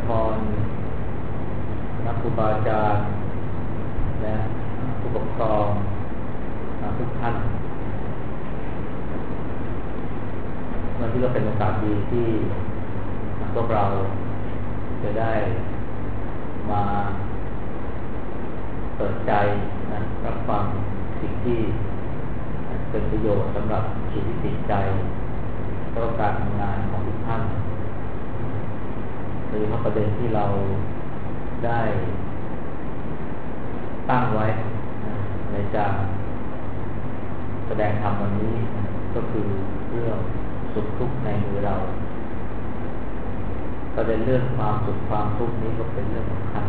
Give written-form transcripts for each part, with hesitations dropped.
พรนักครูบาอาจารย์และผู้ปกครองทุกท่านวันที่ก็เป็นโอกาสดีที่พวกเราจะได้มาเปิดใจรับฟังสิ่งที่เป็นประโยชน์สำหรับชีวิตจิตใจและการทำงานของทุกท่านโดยเฉพาะประเด็นที่เราได้ตั้งไว้ในการแสดงธรรมวันนี้ก็คือเรื่องสุขทุกข์ในมือเราประเด็นเรื่องความสุขความทุกข์นี้ก็เป็นเรื่องสำคัญ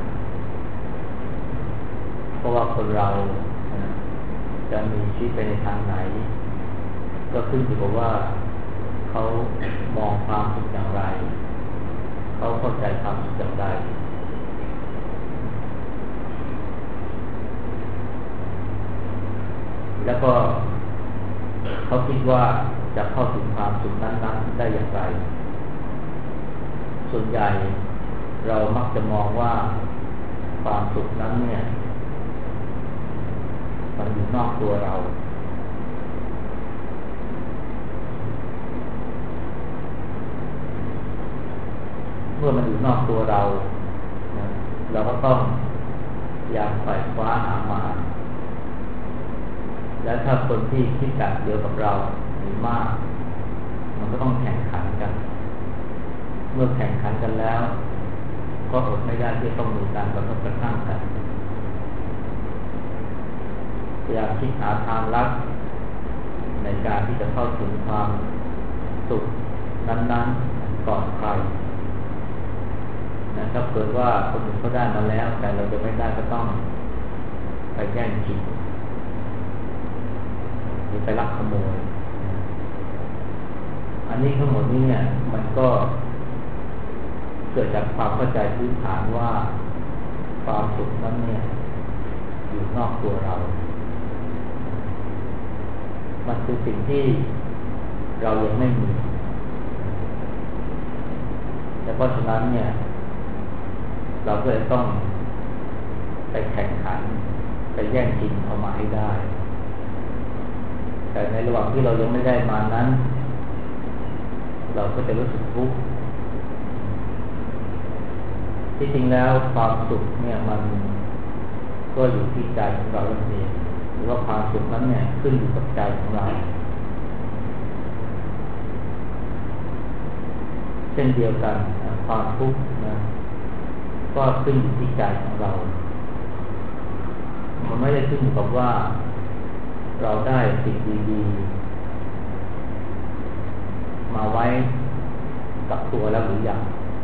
เพราะว่าคนเราจะมีชีวิตไปในทางไหนก็ขึ้นอยู่กับว่าเขามองความสุขอย่างไรเขาเข้าใจความสุขอย่างไรแล้วก็เขาคิดว่าจะเข้าถึงความสุขนั้นๆได้อย่างไรส่วนใหญ่เรามักจะมองว่าความสุขนั้นเนี่ยมันอยู่นอกตัวเราเมื่อมันอยู่นอกตัวเราเราก็ต้องอยากไขว่คว้าหามาและถ้าคนที่คิดแบบเดียวกับเรามีมากมันก็ต้องแข่งขันกันเมื่อแข่งขันกันแล้วก็อดไม่ได้ที่ต้องมีการกระทบกระทั่งกันอยากคิดหาทางลัดในการที่จะเข้าถึงความสุขนั้นๆก่อนใครถ้าเกิดว่าคนอื่นเขาได้มาแล้วแต่เราจะไม่ได้ก็ต้องไปแย่งชิงหรือไปลักขโมยอันนี้ทั้งหมดนี้เนี่ยมันก็เกิดจากความเข้าใจพื้นฐานว่าความสุขนั้นเนี่ยอยู่นอกตัวเรามันคือสิ่งที่เรายังไม่มีแต่เพราะฉะนั้นเนี่ยเราก็เลยต้องไปแข่งขันไปแย่งชิงเอามาให้ได้แต่ในระหว่างที่เรายังไม่ได้มานั้นเราก็จะรู้สึกทุกข์ที่จริงแล้วความสุขเนี่ยมันก็อยู่ที่ใจของเราเองหรือว่าความสุขนั้นเนี่ยขึ้นอยู่กับใจของเราเช่นเดียวกันความทุกข์นะก็ขึ้นอยู่ที่ใจของเรามันไม่ได้ขึ้นอยู่กับว่าเราได้สิ่งดีๆมาไว้กับตัวแล้วหรือยัง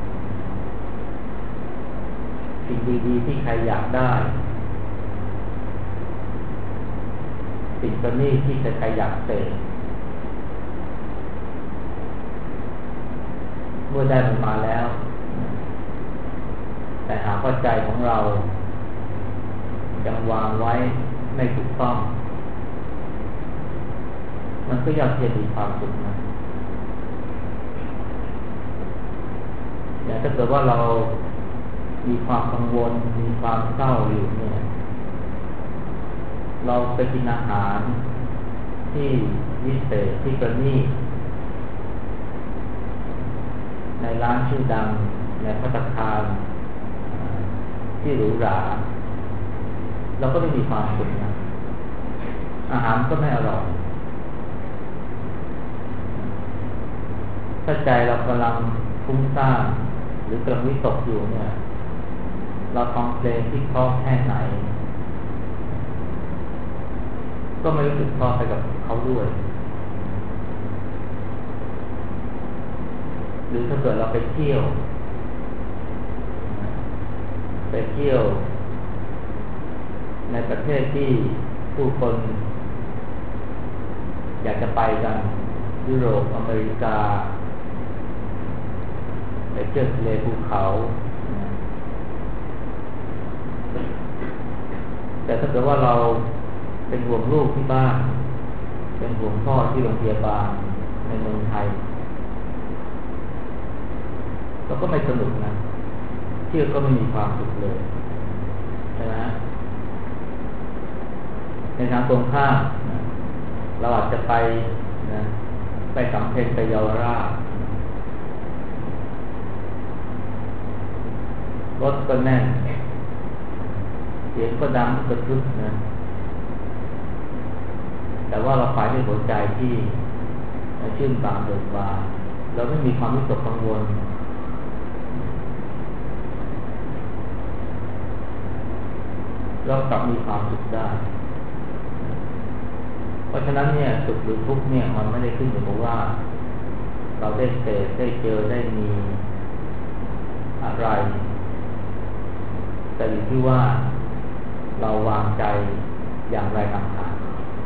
สิ่งดีๆที่ใครอยากได้สิ่งประณีตที่ใครอยากเสพเมื่อได้มันมาแล้วแต่หากว่าใจของเรายังวางไว้ไม่ถูกต้องมันก็ยังจะมีความสุขนะอย่างถ้าเกิดว่าเรามีความกังวลมีความเศร้าอยู่เนี่ยเราไปกินอาหารที่วิเศษที่ประณีตในร้านชื่อดังในภัตตาคารที่หรูหราเราก็ไม่มีความสุขนะอาหารก็ไม่อร่อยถ้าใจเรากำลังฟุ้งซ่านหรือกำลังวิตกอยู่เนี่ยเราฟังเพลงที่เพราะแค่ไหนก็ไม่รู้สึกพอไปกับเขาด้วยหรือถ้าเกิดเราไปเที่ยวในประเทศที่ผู้คนอยากจะไปกันยุโรปอเมริกาไปเที่ยวทะเลภูเขาแต่ถ้าเกิดว่าเราเป็นห่วงลูกที่บ้านเป็นห่วงพ่อที่โรงพยาบาลในเมืองไทยเราก็ไม่สนุกนะชื่อก็ไม่มีความสุขเลยใช่ไหมในทางตรงข้ามเราอาจจะไปนะไปสำเพ็ญไปเยาวราชรถก็แน่นเสียงก็ดังกระทึกนะแต่ว่าเราไปด้วยหัวใจที่ชื่นบานเบิกบานเราไม่มีความวิตกกังวลเรากลับมีความสุขได้เพราะฉะนั้นเนี่ยสุขหรือทุกข์เนี่ยมันไม่ได้ขึ้นอยู่กับว่าเราได้เสพได้เจอได้มีอะไรแต่อยู่ที่ว่าเราวางใจอย่างไรต่างหาก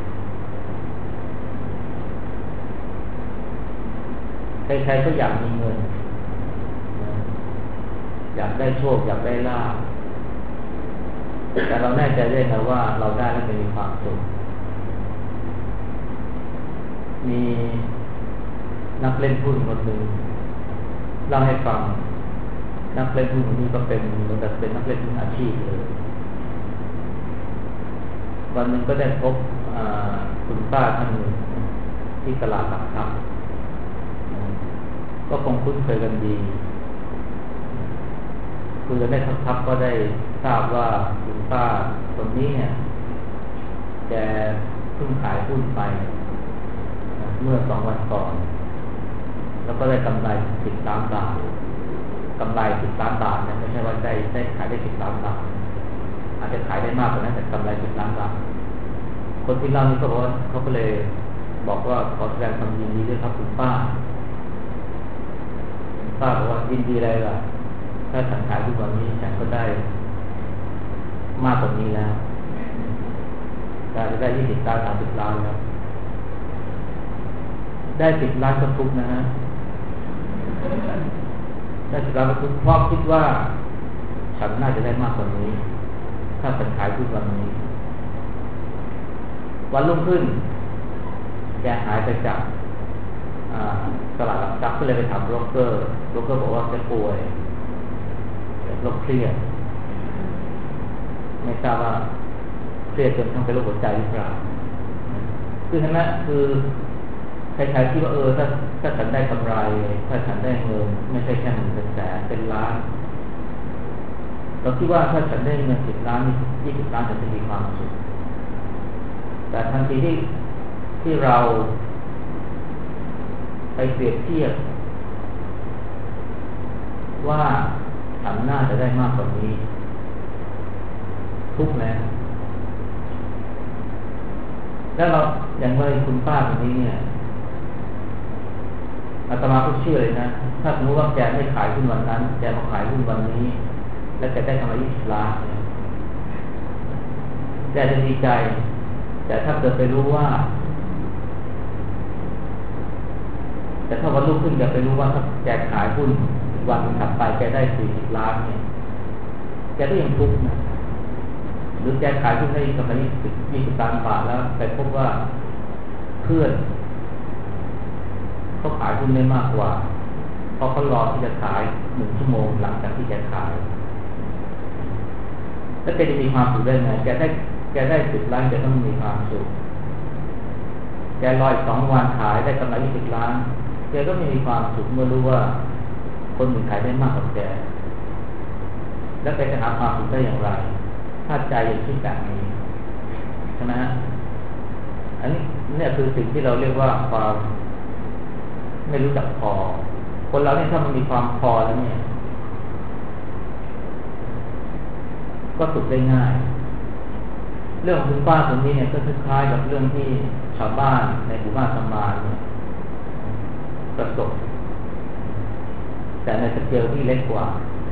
ใครๆก็อยากมีเงินอยากได้โชคอยากได้ลาภแต่เราแน่ใจได้นะว่าเราได้แล้วจะมีความสุขมีนักเล่นหุ้นคนหนึ่งเล่าให้ฟังนักเล่นหุ้นคนนี้ก็เป็นเหมือนกับเป็นนักเล่นหุ้นอาชีพเลยวันหนึ่งก็ได้พบคุณป้าท่านหนึ่งที่ตลาดหลักทรัพย์ก็คงคุ้นเคยกันดีคุยกันได้สักพักก็ได้ทราบว่าคุณป้าคนนี้เนี่ยแกเพิ่งขายหุ้นไปเมื่อ2 วันก่อนแล้วก็ได้กำไร10 ล้านบาทกำไร10 ล้านบาทเนี่ยไม่ใช่ว่าได้ขายได้10 ล้านบาทอาจจะขายได้มากกว่านั้นแต่กำไร10 ล้านบาทคนที่เล่านี่ก็บอกว่าเขาก็เลยบอกว่าขอแสดงความยินดีด้วยครับคุณป้าบอกว่ายินดีอะไรล่ะถ้าฉันขายทุกวันนี้ฉันก็ได้มากกว่านี้แล้วจะได้20 ล้าน30 ล้านแล้วได้10 ล้านก็ทุกนะฮะได้10 ล้านก็ทุกเพราะคิดว่าฉันน่าจะได้มากกว่านี้ถ้าฉันขายทุกวันนี้วันรุ่งขึ้นแกหายไปจากตลาดหลักทรัพย์ก็เลยไปถามโบรกเกอร์บอกว่าแกป่วยโรคเครียดไม่ทราบว่าเครียดจนต้องเป็นโรคหัวใจหรือเปล่าคือฉะนั้นคือใครๆคิดว่าถ้าฉันได้กำไรถ้าฉันได้เงินไม่ใช่แค่1 เป็นแสนเป็นล้านเราคิดว่าถ้าฉันได้เงิน10 ล้าน20 ล้านฉันจะมีความสุขแต่ทันทีที่เราไปเปรียบเทียบว่าฉันน่าจะได้มากกว่านี้ทุกข์แล้วแล้วเราอย่างไรคุณป้าคนนี้เนี่ยอาตมาก็เชื่อเลยนะถ้าสมมติว่าแกไม่ขายหุ้นวันนั้นแกมาขายหุ้นวันนี้แล้วแกได้กำไร20 ล้านเนี่ยแกจะดีใจแต่ถ้าเกิดไปรู้ว่าแต่ถ้าวันรุ่งขึ้นแกไปรู้ว่าถ้าแกขายหุ้นวันถัดไปแกได้40 ล้านเนี่ยแกก็ยังทุกข์นะหรือแกขายหุ้นได้กำไร20 ล้านบาทแล้วไปพบว่าเพื่อนเขาขายหุ้นได้มากกว่าเพราะเขารอที่จะขาย1 ชั่วโมงหลังจากที่แกขายแล้วแกจะมีความสุขได้ไงแกได้10 ล้านแกต้องมีความสุขแกรออีก2 วันขายได้กำไร20 ล้านแกก็ไม่มีความสุขเมื่อรู้ว่าคนอื่นขายได้มากกว่าแกแล้วแกจะหาความสุขได้อย่างไรถ้าใจยังคิดแบบนี้ใช่ไหมฮะอันนี้เนี่ยคือสิ่งที่เราเรียกว่าความไม่รู้จักพอคนเราเนี่ยถ้ามันมีความพอแล้วเนี่ยก็สุขได้ง่ายเรื่องของคุณป้าคนนี้เนี่ยก็คล้ายกับเรื่องที่ชาวบ้านในหมู่บ้านสมานเนี่ยประสบแต่ในสเกลที่เล็กกว่า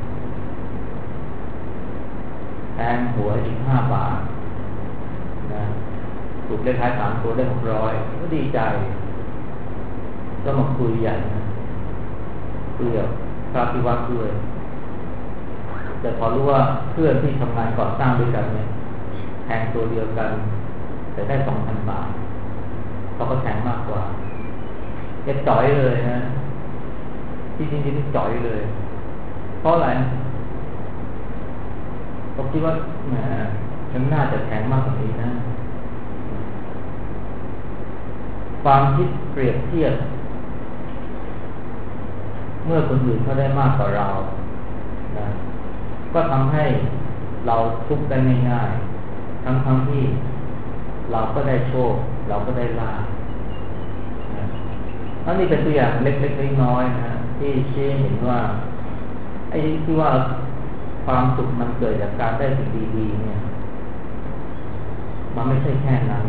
แทงหวย15 บาทนะถูกเลขท้าย3 ตัวได้600ก็ดีใจก็มาคุยใหญ่นะคุยกับพระพิวัตรด้วยแต่พอรู้ว่าเพื่อนที่ทำงานก่อสร้างด้วยกันเนี่ยแทงตัวเดียวกันแต่ได้ 2,000 บาทเขาก็แทงมากกว่าแกจ่อยเลยนะที่จริงๆจ่อยเลยเพราะอะไรผมคิดว่าแหมฉันน่าจะแข็งมากกว่านี้นะความคิดเปรียบเทียบเมื่อคนอื่นเขาได้มากกว่าเรานะก็ทำให้เราทุกข์ได้ง่ายๆทั้งที่เราก็ได้โชคเราก็ได้ลาภอันนี้เป็นตัวอย่างเล็กๆน้อยๆนะที่ชี้เห็นว่าไอ้ที่ว่าความสุขมันเกิดจากการได้สิ่งดีๆเนี่ยมันไม่ใช่แค่นั้น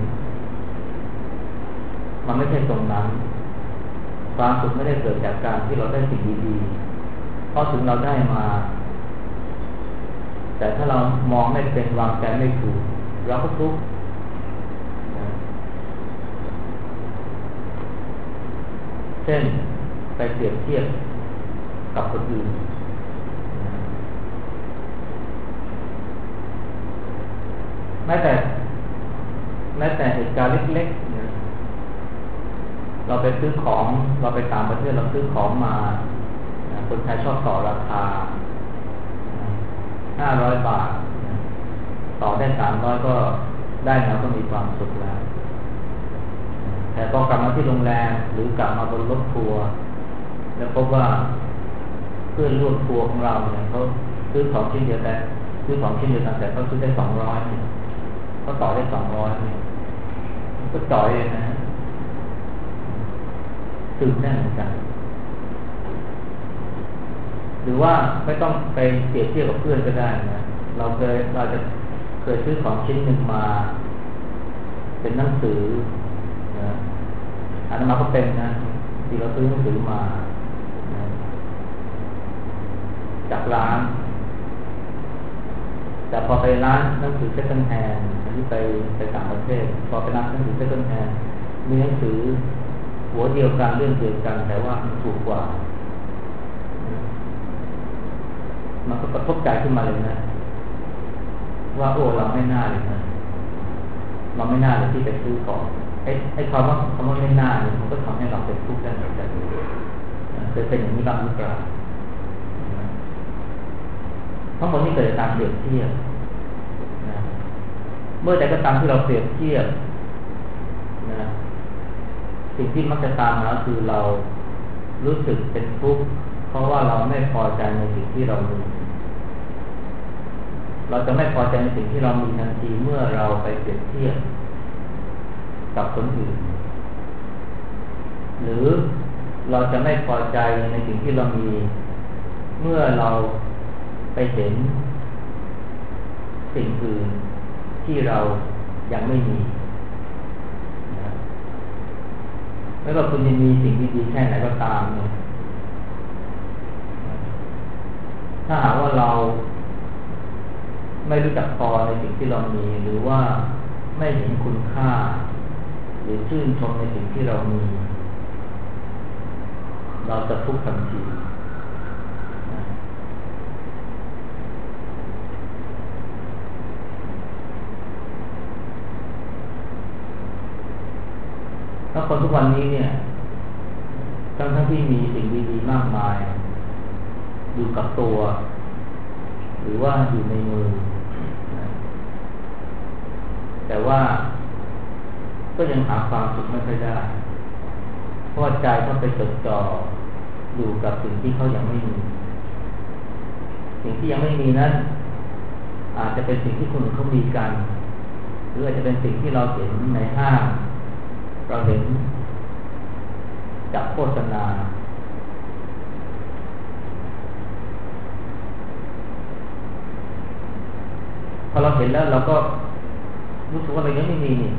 มันไม่ใช่ตรงนั้นความสุขไม่ได้เกิดจากการที่เราได้สิ่งดีๆเพราะถึงเราได้มาแต่ถ้าเรามองไม่เป็นวางใจไม่ถูกเราก็ทุกข์เช่นไปเปรียบเทียบกับคนอื่นแม้แต่เหตุการณ์เล็กๆเราไปซื้อของเราไปต่างประเทศเราซื้อของมาคนไทยชอบต่อราคา500 บาทต่อได้300ก็ได้แล้วก็มีความสุขแล้วแต่พอกลับมาที่โรงแรมหรือกลับมาบนรถทัวร์แล้วพบว่าเพื่อนร่วมทัวร์ของเราเนี่ยเขาซื้อของชิ้นเดียวแต่เขาซื้อได้200เนี่ยเขาต่อได้200เนี่ยก็จ่อยเลยนะตื่นแน่เหมือนกันหรือว่าไม่ต้องไปเปรียบเทียบกับเพื่อนก็ได้นะเราจะเคยซื้อของชิ้นหนึ่งมาเป็นหนังสือนะอันนั้นมาก็เป็นนะที่เราซื้อหนังสือมานะจากร้านแต่พอไปร้านหนังสือเซ็กแฮนด์ที่ไปต่างประเทศพอไปร้านหนังสือเซ็กแฮนด์มีหนังสือหัวเดียวกันเรื่องเดียวกันแต่ว่ามันถูกกว่ามันก็กระทบใจขึ้นมาเลยนะว่าโอ้เราไม่น่าเลยนะเราไม่น่าเลยที่ไปซื้อของไอ้คำว่าไม่น่าเนี่ยมันก็ทำให้เราเป็นทุกข์ได้เหมือนกันเคยเป็นอย่างนี้บ้างหรือเปล่าทั้งหมดนี้เกิดจากการเปรียบเทียบนะเมื่อใดก็ตามที่เราเปรียบเทียบนะสิ่งที่มักจะตามมาคือเรารู้สึกเป็นทุกข์เพราะว่าเราไม่พอใจในสิ่งที่เรามีเราจะไม่พอใจในสิ่งที่เรามีทันทีเมื่อเราไปเปรียบเทียบกับคนอื่นหรือเราจะไม่พอใจในสิ่งที่เรามีเมื่อเราไปเห็นสิ่งอื่นที่เรายังไม่มีไม่ว่าคุณจะมีสิ่งดีๆแค่ไหนก็ตามเนี่ยถ้าหากว่าเราไม่รู้จักพอในสิ่งที่เรามีหรือว่าไม่เห็นคุณค่าหรือชื่นชมในสิ่งที่เรามีเราจะทุกข์ทันทีแล้วคนทุกวันนี้เนี่ยทั้งที่มีสิ่งดีๆมากมายอยู่กับตัวหรือว่าอยู่ในมือแต่ว่าก็ยังหาความสุขไม่ค่อยได้เพราะใจเขาไปจดจ่ออยู่กับสิ่งที่เขายังไม่มีสิ่งที่ยังไม่มีนั้นอาจจะเป็นสิ่งที่คนอื่นเขามีกันหรืออาจจะเป็นสิ่งที่เราเห็นในห้างเราเห็นจากโฆษณาพอเราเห็นแล้วเราก็รู้สึกว่าเรายังไม่มีนี่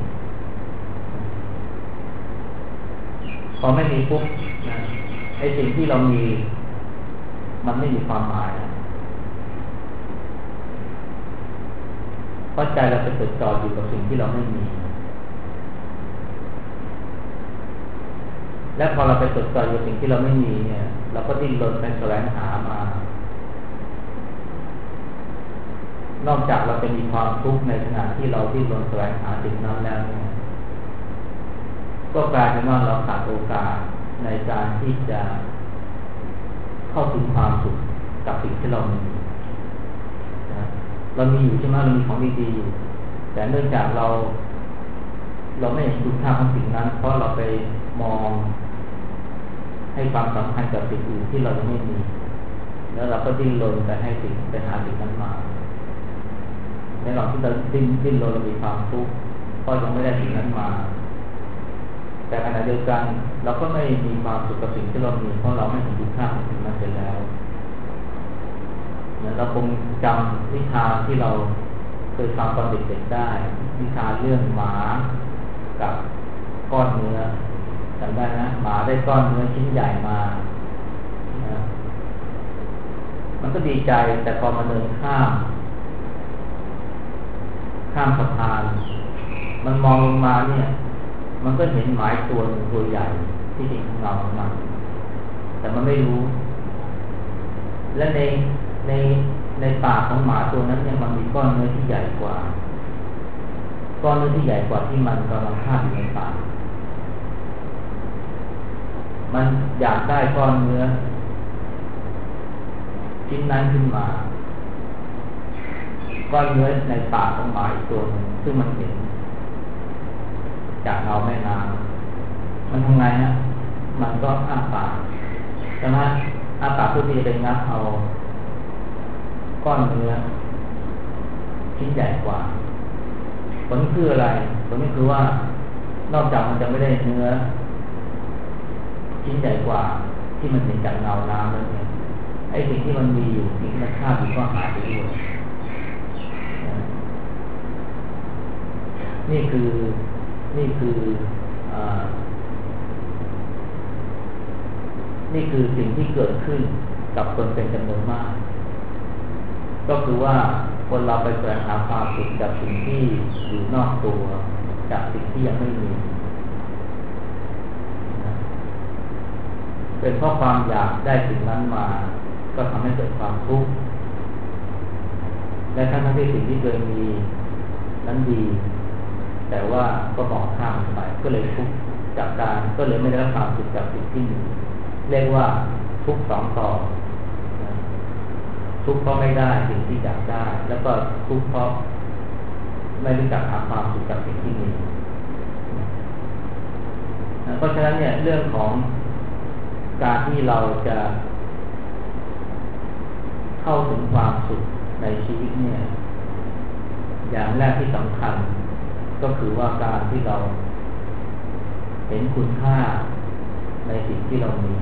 พอไม่มีปุ๊บไอ้สิ่งที่เรามีมันไม่มีความหมายเพราะใจเราไปจดจ่ออยู่กับสิ่งที่เราไม่มีและพอเราไปจดจ่ออยู่กับสิ่งที่เราไม่มีเนี่ยเราก็ดิ้นรนไปแสวงหามานอกจากเราจะมีความทุกข์ในขณะที่เราดิ้นรนแสวงหาสิ่งนั้นแล้วเนี่ยก็กลายเป็นว่าเราขาดโอกาสในการที่จะเข้าถึงความสุขกับสิ่งที่เรามีนะเรามีอยู่ใช่ไหมเรามีของดีๆอยู่แต่เนื่องจากเราไม่เห็นคุณค่าของสิ่งนั้นเพราะเราไปมองให้ความสำคัญกับสิ่งอื่นที่เรายังไม่มีแล้วเราก็ดิ้นรนไปให้สิ่งไปหาสิ่งนั้นมาในระหว่างที่เราดิ้นรนเรามีความทุกข์เพราะยังไม่ได้สิ่งนั้นมาแต่ขณะเดียวกันเราก็ไม่มีความสุขกับสิ่งที่เรามีเพราะเราไม่เห็นคุณค่าของสิ่งนั้นเสร็จแล้วเราคงจำนิทานที่เราเคยฟังตอนเด็กๆได้นิทานเรื่องหมากับก้อนเนื้อจำได้นะหมาได้ก้อนเนื้อชิ้นใหญ่มามันก็ดีใจแต่พอมาเดินข้ามสะพานมันมองลงมาเนี่ยมันก็เห็นหมาตัวหนึ่งตัวใหญ่ที่จริงเงาของมันแต่มันไม่รู้และในปากของหมาตัวนั้นเนี่ยมันมีก้อนเนื้อที่ใหญ่กว่าที่มันกำลังคาบอยู่ในปากมันอยากได้ก้อนเนื้อชิ้นนั้นขึ้นมาก้อนเนื้อในปากของหมาอีกตัวหนึ่งซึ่งมันเห็นจากเงาแม่น้ำมันทำไงฮะมันก็อ้าปากใช่ไหมอ้าปากเพื่อที่จะไปงับเอาก้อนเนื้อชิ้นใหญ่กว่าผลคืออะไรผลนี่คือว่านอกจากมันจะไม่ได้เนื้อชิ้นใหญ่กว่าที่มันเห็นจากเงาน้ำแล้วเนี่ยไอ้สิ่งที่มันมีอยู่สิ่งที่มันคาบอยู่ก็หายไปด้วยนี่คือสิ่งที่เกิดขึ้นกับคนเป็นจำนวนมากก็คือว่าคนเราไปแสวงหาความสุขจากสิ่งที่อยู่นอกตัวจากสิ่งที่ยังไม่มีเป็นเพราะความอยากได้สิ่งนั้นมาก็ทำให้เกิดความทุกข์และทั้งที่สิ่งที่เคยมีนั้นดีแต่ว่าก็มองข้ามไปก็เลยทุกข์จากการก็เลยไม่ได้รับความสุขจากสิ่งที่มีเรียกว่าทุกข์สองต่อทุกข์เพราะไม่ได้สิ่งที่อยากได้แล้วก็ทุกข์เพราะไม่รู้จักหาความสุขจากสิ่งที่มีเพราะฉะนั้นเนี่ยเรื่องของการที่เราจะเข้าถึงความสุขในชีวิตเนี่ยอย่างแรกที่สำคัญก็คือว่าการที่เราเห็นคุณค่าในสิ่งที่เรามี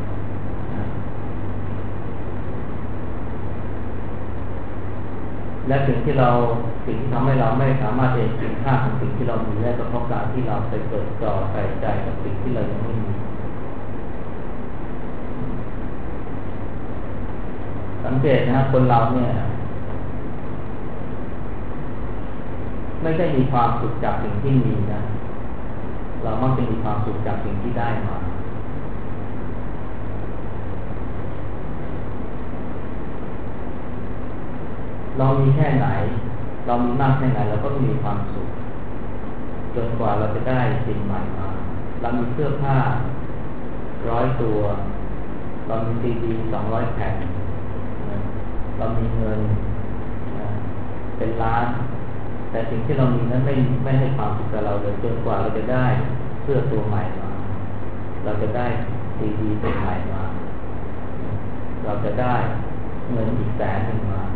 และสิ่งที่ทำให้เราไม่สามารถเห็นคุณค่าของสิ่งที่เรามีได้ก็เพราะการที่เราไปเกิดจ่อใส่ใจกับสิ่งที่เรายังไม่มีสังเกตนะคนเราเนี่ยไม่ได้มีความสุขจากสิ่งที่มีนะเรามักจะมีความสุขจากสิ่งที่ได้มาเรามีแค่ไหนเรามีมากแค่ไหนเราก็มีความสุขจนกว่าเราจะได้สิ่งใหม่มาเรามีเสื้อผ้า100 ตัวเรามีซีดี200 แผ่นเรามีเงินเป็นล้านแต่สิ่งที่เรามีนั้นไม่ให้ความสุขกับเราเลยจนกว่าเราจะได้เสื้อตัวใหม่มาเราจะได้ซีดีตัวใหม่มาเราจะได้เงินอีก100,000มา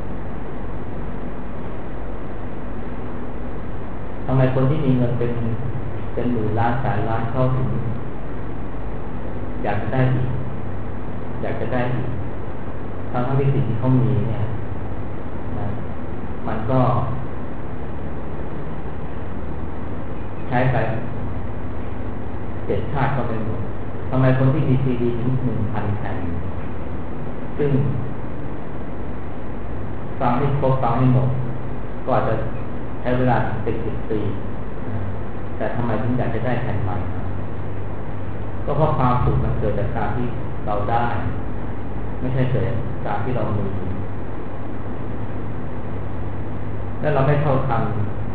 ทำไมคนที่มีเงินเป็นหมื่นล้านแสนล้านเข้าถึงอยากจะได้อีกทั้งที่สิ่งที่เขามีเนี่ยมันก็ใช้ไป7 ชาติก็เป็นหมดทำไมคนที่มีซีดีถึง 1,000 แผ่นซึ่งฟังให้ครบฟังให้หมดก็อาจจะใช้เวลาถึง10 ปีแต่ทำไมถึงอยากจะได้แผ่นใหม่ก็เพราะความสุขมันเกิดจากการที่เราได้ไม่ใช่เกิดจากการที่เรามีและเราไม่เท่าทัน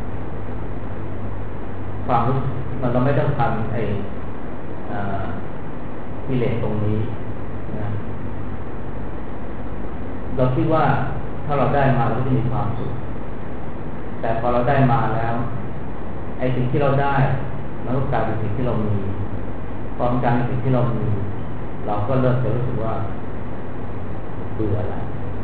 ความรู้เราไม่เท่าทันกิเลสตรงนี้นะเราคิดว่าถ้าเราได้มาเราก็จะมีความสุขแต่พอเราได้มาแล้วไอ้สิ่งที่เราได้มันก็กลายเป็นสิ่งที่เรามีพอมันกลายเป็นสิ่งที่เรามีเราก็เริ่มจะรู้สึกว่าเบื่อแล้ว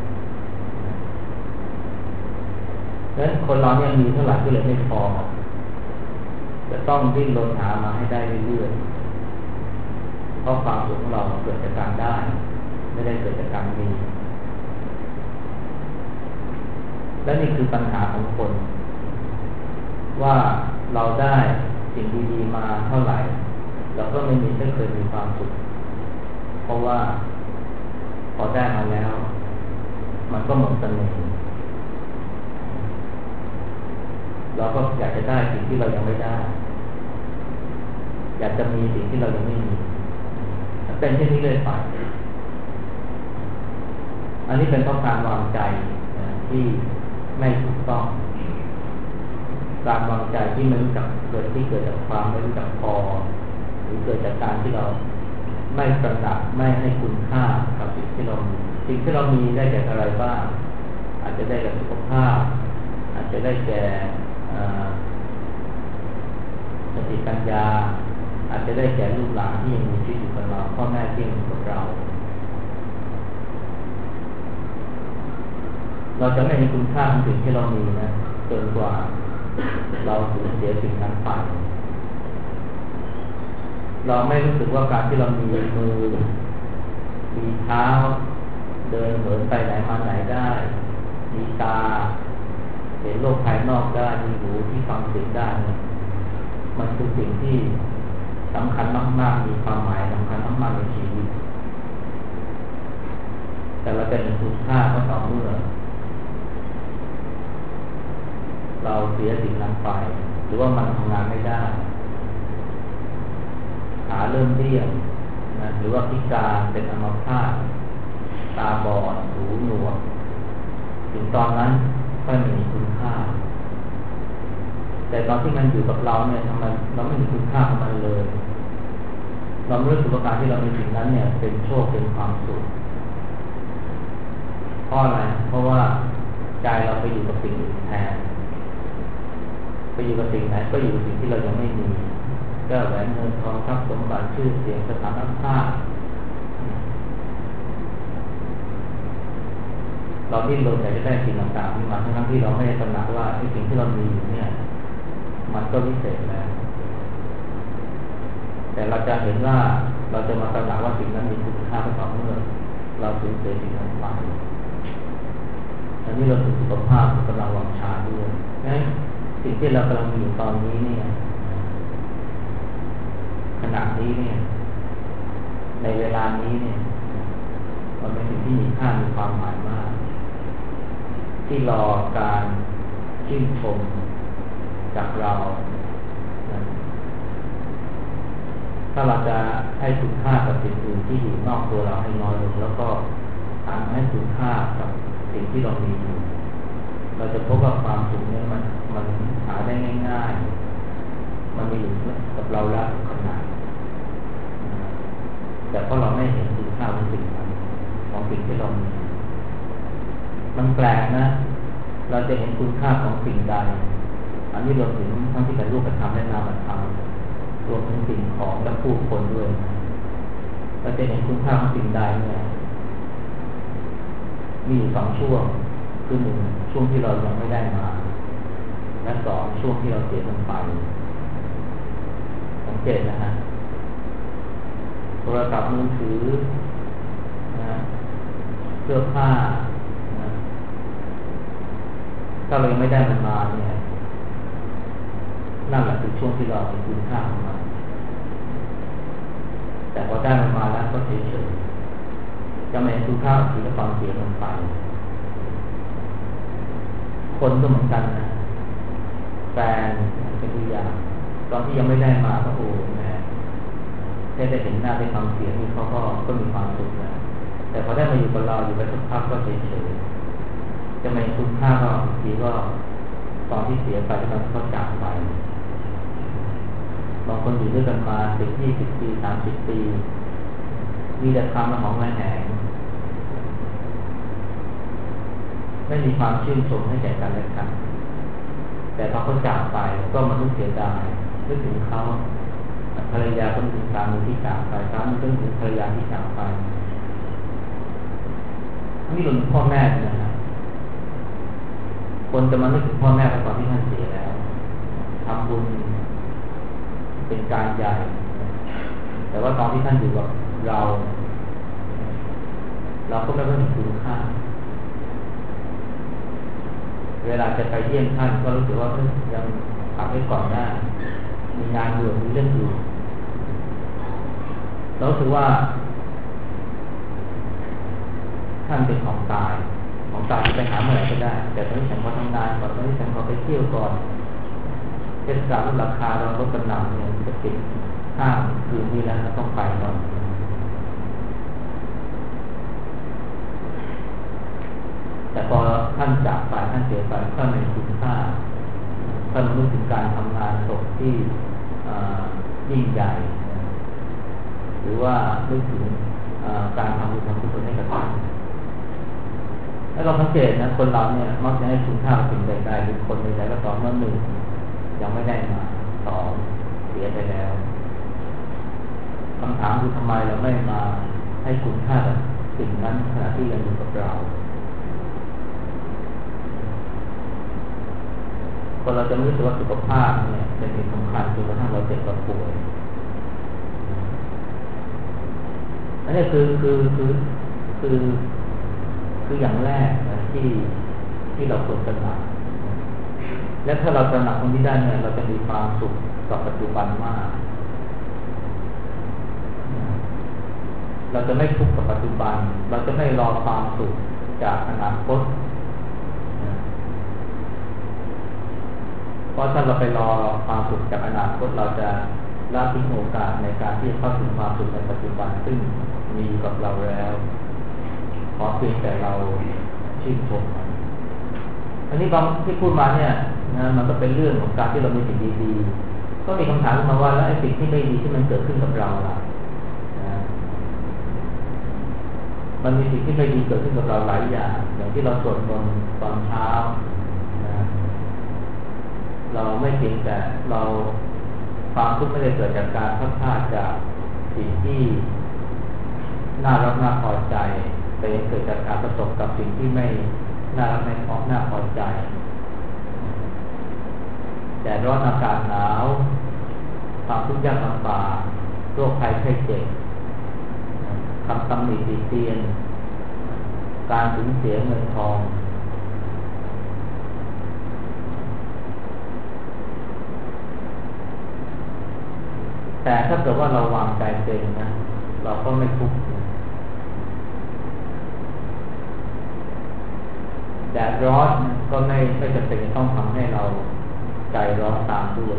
ดังนั้นคนเราเนี่ยมีเท่าไหร่ก็เลยไม่พอจะต้องดิ้นรนหามาให้ได้เรื่อยๆเพราะความสุขของเราเกิดจากการได้ไม่ได้เกิดจากการมีและนี่คือปัญหาของคนว่าเราได้สิ่งดีๆมาเท่าไหร่เราก็ไม่เคยมีความสุขเพราะว่าพอได้มาแล้วมันก็หมดเสน่ห์เราก็อยากจะได้สิ่งที่เรายังไม่ได้อยากจะมีสิ่งที่เรายังไม่มีเป็นเช่นนี้เลยไปอันนี้เป็นเพราะการวางใจที่ไม่ถูกต้องการวางใจที่ไม่รู้จักเกิดจากความไม่รู้จักพอหรือเกิดจากการที่เราไม่ตระหนักไม่ให้คุณค่ากับสิ่งที่เรามีสิ่งที่เรามีได้จากอะไรบ้างอาจจะได้จากสุขภาพอาจจะได้แก่สติปัญญาอาจจะได้แก่ลูกหลานที่ยังมีชีวิตอยู่กับเราพ่อแม่ที่ยังอยู่กับเราเราจะไม่เห็นคุณค่าของสิ่งที่เรามีนะจนกว่าเราสูญเสียสิ่งนั้นไปเราไม่รู้สึกว่าการที่เรามีมือมีเท้าเดินเหินไปไหนมาไหนได้มีตาเห็นโลกภายนอกได้มีหูที่ฟังเสียงได้มันคือสิ่งที่สำคัญมากๆมีความหมายสำคัญมากๆในชีวิตแต่เราจะเห็นคุณค่าก็ต่อเมื่อเราเสียสิ่งนั้นไปหรือว่ามันทำงานไม่ได้ขาเริ่มเดี้ยงนะหรือว่าพิการเป็นอัมพาตตาบอดหูหนวกถึงตอนนั้นก็ไม่มีคุณค่าแต่ตอนที่มันอยู่กับเราเนี่ยทำไมเราไม่มีคุณค่าของมันเลยเราไม่รู้สึกว่าการที่เรามีสิ่งนั้นเนี่ยเป็นโชคเป็นความสุขเพราะอะไรเพราะว่าใจเราไปอยู่กับสิ่งอื่นแทนไปอยู่กับสิ่งไหนก็อยู่กับสิ่งที่เรายังไม่มีก็แหวนเงินทองทรัพย์สมบัติชื่อเสียงสถานะภาพเราดิ้นรนอยากจะได้สิ่งต่างๆที่มาทั้งที่เราไม่ได้ตระหนักว่าไอ้สิ่งที่เรามีอยู่เนี่ยมันก็วิเศษแล้วแต่เราจะเห็นว่าเราจะมาตระหนักว่าสิ่งนั้นมีคุณค่าต่อเมื่อเราสูญเสียสิ่งนั้นไปอันนี้เราถึงสุขภาพกำลังวังชาด้วยงั้นสิ่งที่เรากำลังมีอยู่ตอนนี้เนี่ยขณะนี้เนี่ยในเวลานี้เนี่ยมันเป็นสิ่งที่มีค่ามีความหมายมากที่รอการชื่นชมจากเราถ้าเราจะให้คุณค่ากับสิ่งอื่นที่อยู่นอกตัวเราให้น้อยลงแล้วก็หันให้คุณค่ากับสิ่งที่เรามีอยู่เราจะพบว่าความสุขนี้มันหาได้ง่ายๆมันมีอยู่กับเราแล้วขนาดแต่เพราะเราไม่เห็นคุณค่าของสิ่งนั้นของสิ่งที่เรามีมันแปลกนะเราจะเห็นคุณค่าของสิ่งใดอันนี้รวมถึงทั้งที่เป็นรูปธรรมและนามธรรมรวมถึงสิ่งของและผู้คนด้วยนะเราจะเห็นคุณค่าของสิ่งใดเนี่ยมีอยู่2 ช่วงคือ1ช่วงที่เรายังไม่ได้มาและ2ช่วงที่เราเสียมันไปสังเกตนะฮะโทรศัพท์มือถือนะเสื้อผ้านะถ้าเรายังไม่ได้มันมาเนี่ยนั่นแหละคือช่วงที่เราเห็นคุณค่าของมันแต่พอได้มันมาแล้วก็เฉยๆจะไม่เห็นคุณค่าทีละตอนเสียมันไปคนก็เหมือนกันนะแฟนเป็นตัวอย่างตอนที่ยังไม่ได้มาก็โอ้แม่แค่ได้เห็นหน้าได้ฟังเสียงนี่เขาก็มีความสุขแล้วแต่พอได้มาอยู่กับเราอยู่ไปสักพักก็เฉยๆจะไม่เห็นคุณค่าก็บางทีก็ตอนที่เสียไปตอนที่เขาจากไปบางคนอยู่ด้วยกันมา10 20 ปี30 ปีมีแต่ความระหองระแหงไม่มีความชื่นชมให้แก่กันและกันแต่พอเขาจากไปก็มานึกเสียดายนึกถึงเขาภรรยาก็นึกถึงสามีที่จากไปสามีก็นึกถึงภรรยาที่จากไปนี่รวมถึงพ่อแม่นะคนจะมานึกถึงพ่อแม่ตอนที่ท่านเสียแล้วทำบุญเป็นการใหญ่แต่ว่าตอนที่ท่านอยู่กับเราก็ไม่ค่อยเห็นคุณค่าเวลาจะไปเยี่ยมท่านก็รู้สึกว่ายังพักไว้ก่อนได้มีงานอยู่มีเรื่องอยู่เรารู้สึกว่าท่านเป็นของตายจะไปหาเมื่อไหร่ก็ได้แต่ตอนนี้ฉันขอทำงานก่อนตอนนี้ฉันขอไปเที่ยวก่อนเทศกาลลดราคาเราลดกำลังเนี่ยจะปิดห้างคืนนี้แล้วต้องไปก่อนแต่พอท่านจากไปท่านเสียไปท่านไม่คุณค่าท่านรู้ถึงการทำงานศพที่ยิ่งใหญ่หรือว่านึกถึงการทำบุญทำกุศลให้กับท่านแล้วเราสังเกตนะคนเราเนี่ยมักจะให้คุณค่าสิ่งใดๆหรือคนใดๆก็ต่อเมื่อหนึ่งยังไม่ได้มาสองเสียไปแล้วคำถามคือทำไมเราไม่มาให้คุณค่ากับสิ่งนั้นขณะที่ยังอยู่กับเราคนเราจะไม่รู้สึกว่าสุขภาพเนี่ยเป็นสิ่งสำคัญจนกระทั่งเราเจ็บเราป่วยอันนี้คืออย่างแรกนะที่เราควรตระหนักและถ้าเราตระหนักตรงนี้ได้เนี่ยเราจะมีความสุขกับปัจจุบันมากเราจะไม่ทุกข์กับปัจจุบันเราจะไม่รอความสุขจากอนาคตเพราะถ้าเราไปรอความสุขจากอนาคตเราจะละทิ้งโอกาสในการที่จะเข้าถึงความสุขในปัจจุบันซึ่งมีกับเราแล้วขอเพียงแต่เราชื่นชมมันอันนี้บางที่พูดมาเนี่ยนะมันก็เป็นเรื่องของการที่เรามีสิ่งดีๆก็มีคำถามขึ้นมาว่าแล้วไอ้สิ่งที่ไม่ดีที่มันเกิดขึ้นกับเราล่ะนะมันมีสิ่งที่ไม่ดีเกิดขึ้นกับเราหลายอย่างที่เราสวดมนต์ตอนเช้านะเราไม่เพียงแต่เราความทุกข์ไม่ได้เกิดจากการพลาดพลาดจากสิ่งที่น่ารักน่าพอใจแต่ยังเกิดจากการประสบกับสิ่งที่ไม่น่ารักไม่พอน่าพอใจแดดร้อนอากาศหนาวความทุกข์ยากลำบากโรคภัยไข้เจ็บคำตำหนิติเตียนการสูญเสียเงินทองแต่ถ้าเกิดว่าเราวางใจเป็นนะเราก็ไม่ทุกข์แดดร้อนก็ไม่จำเป็นต้องทำให้เราใจร้อนตามด้วย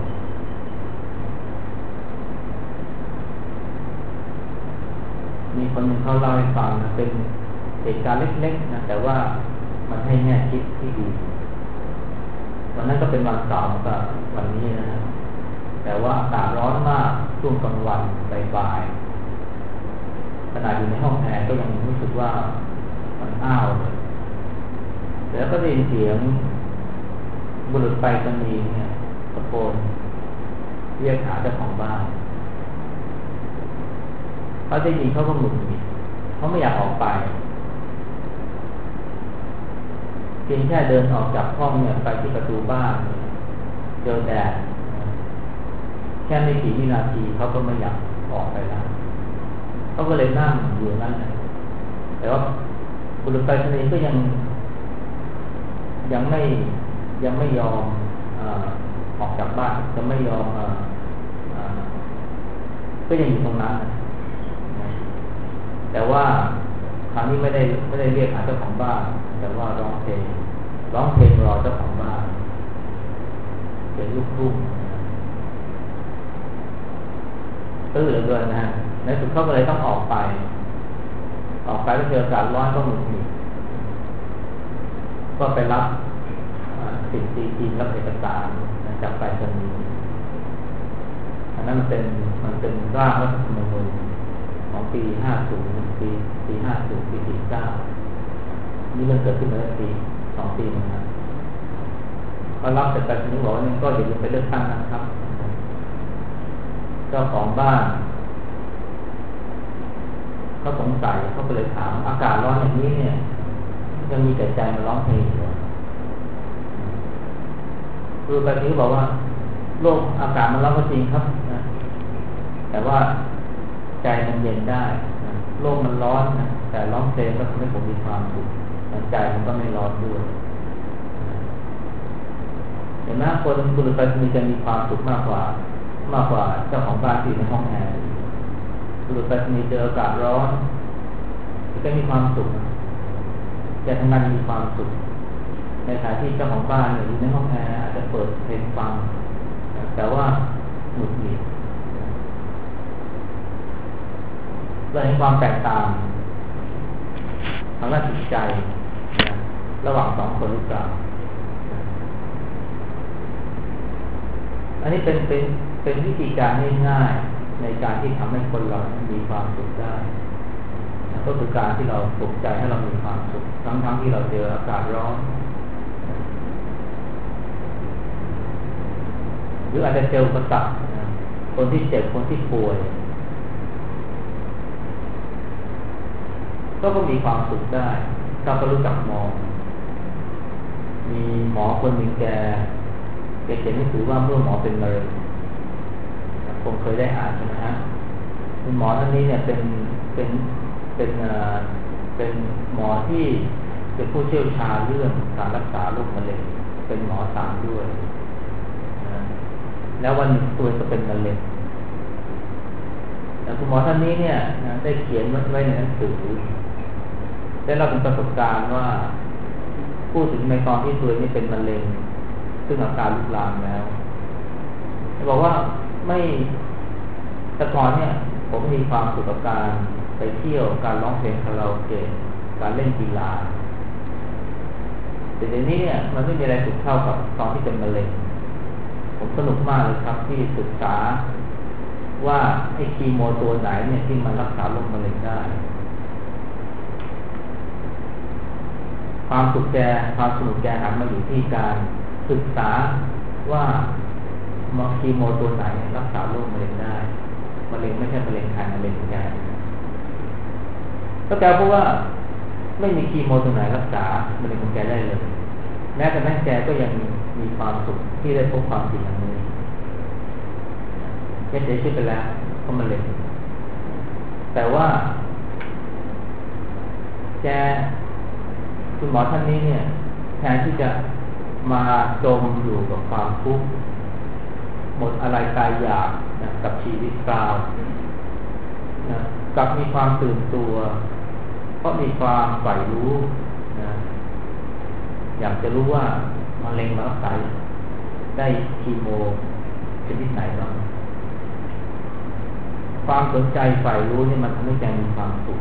มีคนหนึ่งเขาเล่าให้ฟังนะเป็นเหตุการณ์เล็กๆนะแต่ว่ามันให้แง่คิดที่ดีวันนั้นก็เป็นวันเสาร์กับวันนี้นะแต่ว่าอากาศร้อนมากช่วงกลางวันบ่ายๆขณะอยู่ในห้องแอร์ก็ยังรู้สึกว่ามันอ้าวเลยแล้วก็ได้ยินเสียงบุรุษไปรษณีย์เนี่ยตะโกนเรียกหาเจ้าของบ้านเขาได้ยินเขาก็หงุดหงิดเขาไม่อยากออกไปเพียงแค่เดินออกจากห้องเนี่ยไปที่ประตูบ้านเจอแดดแค่ไม่กี่วินาทีเขาก็ไม่อยากออกไปแล้วเขาก็เลยนั่งอยู่นั่นแต่ว่าบุรุษไปรษณีย์ก็ยังไม่ยอมออกจากบ้านจะไม่ยอมก็ยังอยู่ตรงนั้นแต่ว่าคราวนี้ไม่ได้เรียกหาเจ้าของบ้านแต่ว่าร้องเพลงรอเจ้าของบ้านเป็นลูกทุ่งตื้อเหลือเกินนะฮะในสุดเขาก็เลยต้องออกไปแล้วเจออากาศร้อนก็หงุดหงิดก็ไปรับสิ่งตีรับเอกสารจากไปรษณีย์อันนั้นมันเป็นร่างรัฐธรรมนูญของปี50ปี50ปี49นี่เรื่องเกิดขึ้นเมื่อปี 2 ปีนะครับก็รับจากการนี้บอกว่าก็อย่าลืมไปเลือกตั้งนะครับเจ้าของบ้านเขาสงสัยเขาก็เลยถามอากาศร้อนอย่างนี้เนี่ยยังมีแต่ใจมาร้องเพลงอยู่คือแบบนี้บอกว่าโลกอากาศมันร้อนก็จริงครับนะแต่ว่าใจมันเย็นได้นะโลกมันร้อนนะแต่ร้องเพลงก็ทำให้ผมมีความสุขใจมันก็ไม่ร้อนด้วยเห็นไหมคนบุรุษไปรษณีย์จะมีความสุขมากกว่าเจ้าของบ้านที่ในห้องแอร์บุรุษไปรษณีย์เจออากาศร้อนก็มีความสุขแต่ทำงานมีความสุขในขณะที่เจ้าของบ้านอยู่ในห้องแอร์อาจจะเปิดเพลงฟังแต่ว่าหงุดหงิดเราเห็นความแตกต่างทางด้านจิตใจระหว่าง2 คนหรือเปล่าอันนี้เป็นวิธีการง่ายๆในการที่ทำให้คนเรามีความสุขได้ก็คือการที่เราปลุกใจให้เรามีความสุขทั้งที่เราเจออากาศร้อนหรืออาจจะเจออุปสรรคคนที่เจ็บคนที่ป่วยก็มีความสุขได้ถ้าเขารู้จักมองมีหมอคนหนึ่งแกเขียนหนังสือว่าเมื่อหมอเป็นมะเร็งคงเคยได้อ่านใช่ไหมฮะคุณหมอท่านนี้เนี่ยเป็นหมอที่เป็นผู้เชี่ยวชาญเรื่องการรักษาโรคมะเร็งเป็นหมอสามด้วยแล้ววันหนึ่งตัวก็เป็นมะเร็งแล้วคุณหมอท่านนี้เนี่ยได้เขียนไว้ในหนังสือได้เล่าเป็นประสบการณ์ว่าพูดถึงในตอนที่ตัวนี้เป็นมะเร็งซึ่งอาการลุกลามแล้วบอกว่าไม่แต่ก่อนเนี่ยผมมีความสุขกับการไปเที่ยวการร้องเพลงคาราโอเกะการเล่นกีฬาแต่เดี๋ยวนี้เนี่ยมันไม่มีอะไรสุขเท่ากับตอนที่เป็นมะเร็งผมสนุกมากเลยครับที่ศึกษาว่าไอ้คีโมตัวไหนเนี่ยที่มันรักษาโรคมะเร็งได้ความสนุกแกหันมาอยู่ที่การศึกษาว่าคีโมตัวไหนรักษาโรคมะเร็งได้มะเร็งไม่ใช่มะเร็งไข่มะเร็งแกก็แกพูดว่าไม่มีคีโมตัวไหนรักษามะเร็งของแกได้เลยแม้แต่แม่แกก็ยังมีความสุขที่ได้พบความจริงอย่างนี้แกเสียชีวิตไปแล้วเพราะมะเร็งแต่ว่าแกคุณหมอท่านนี้เนี่ยแทนที่จะมาจมอยู่กับความทุกข์หมดอะไรตายอยากนะกับชีวิตเปล่านะกลับมีความตื่นตัวเพราะมีความใฝ่รู้นะอยากจะรู้ว่ามะเร็งมารักษาได้คีโมชนิดไหนบ้างความสนใจใฝ่รู้นี่มันทำให้ใจมีความสุข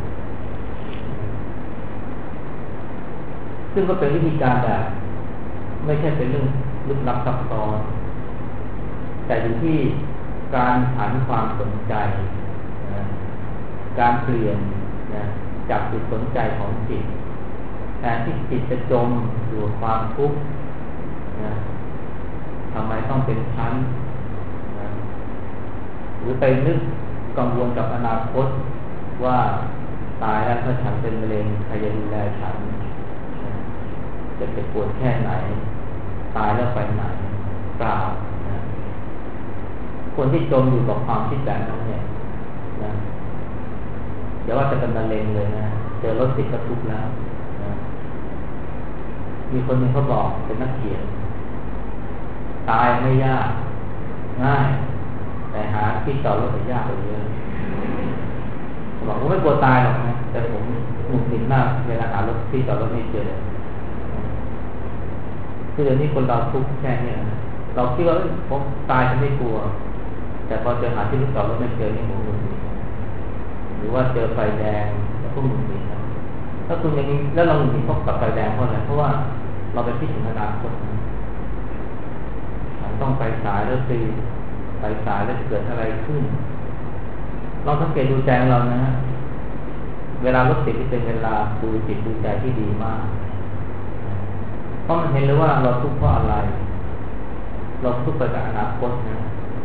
ซึ่งก็เป็นวิธีการแบบไม่ใช่เป็นเรื่องลึกลับซับซ้อนแต่อยู่ที่การหันความสนใจนะการเปลี่ยนนะจากจุดสนใจของจิตแทนที่จิตจะจมอยู่ความทุกข์นะทำไมต้องเป็นชั้นนะหรือไปนึกกังวลกับอนาคตว่าตายแล้วถ้าฉันเป็นมะเร็งใครจะดูแลฉันจะเจ็บปวดแค่ไหนตายแล้วไปไหนเปล่านะคนที่จมอยู่กับความคิดแบบนั้นเนี่ยนะเดี๋ยวว่าจะเป็นมะเร็งเลยนะเจอรถติดก็ทุกข์แล้วนะมีคนหนึ่งเขาบอกเป็นนักเขียนตายไม่ยากง่ายแต่หาที่จอดรถยากกว่าเยอะบอกว่าไม่กลัวตายหรอกนะแต่ผมหงุดหงิดมากเวลาหารถที่จอดรถไม่เจอคือเดี๋ยวนี้คนเราทุกข์แค่นี้นะเราคิดว่าผมตายจะไม่กลัวแต่พอเจอหาที่จอดรถไม่เจอนี่ผมหงุดหงิดหรือว่าเจอไฟแดงแล้วก็หงุดหงิดนะถ้าคุณอย่างนี้แล้วเราหงุดหงิดเพราะกับไฟแดงเพราะอะไรเพราะว่าเราไปคิดถึงอนาคตต้องไปสายแล้วสิไปสายแล้วจะเกิดอะไรขึ้นเราสังเกตดูใจเรานะฮะเวลารถติดที่เป็นเวลาดูจิตดูใจที่ดีมากเพราะมันเห็นเลยว่าเราทุกข์เพราะอะไรเราทุกข์ไปกับอนาคตนะ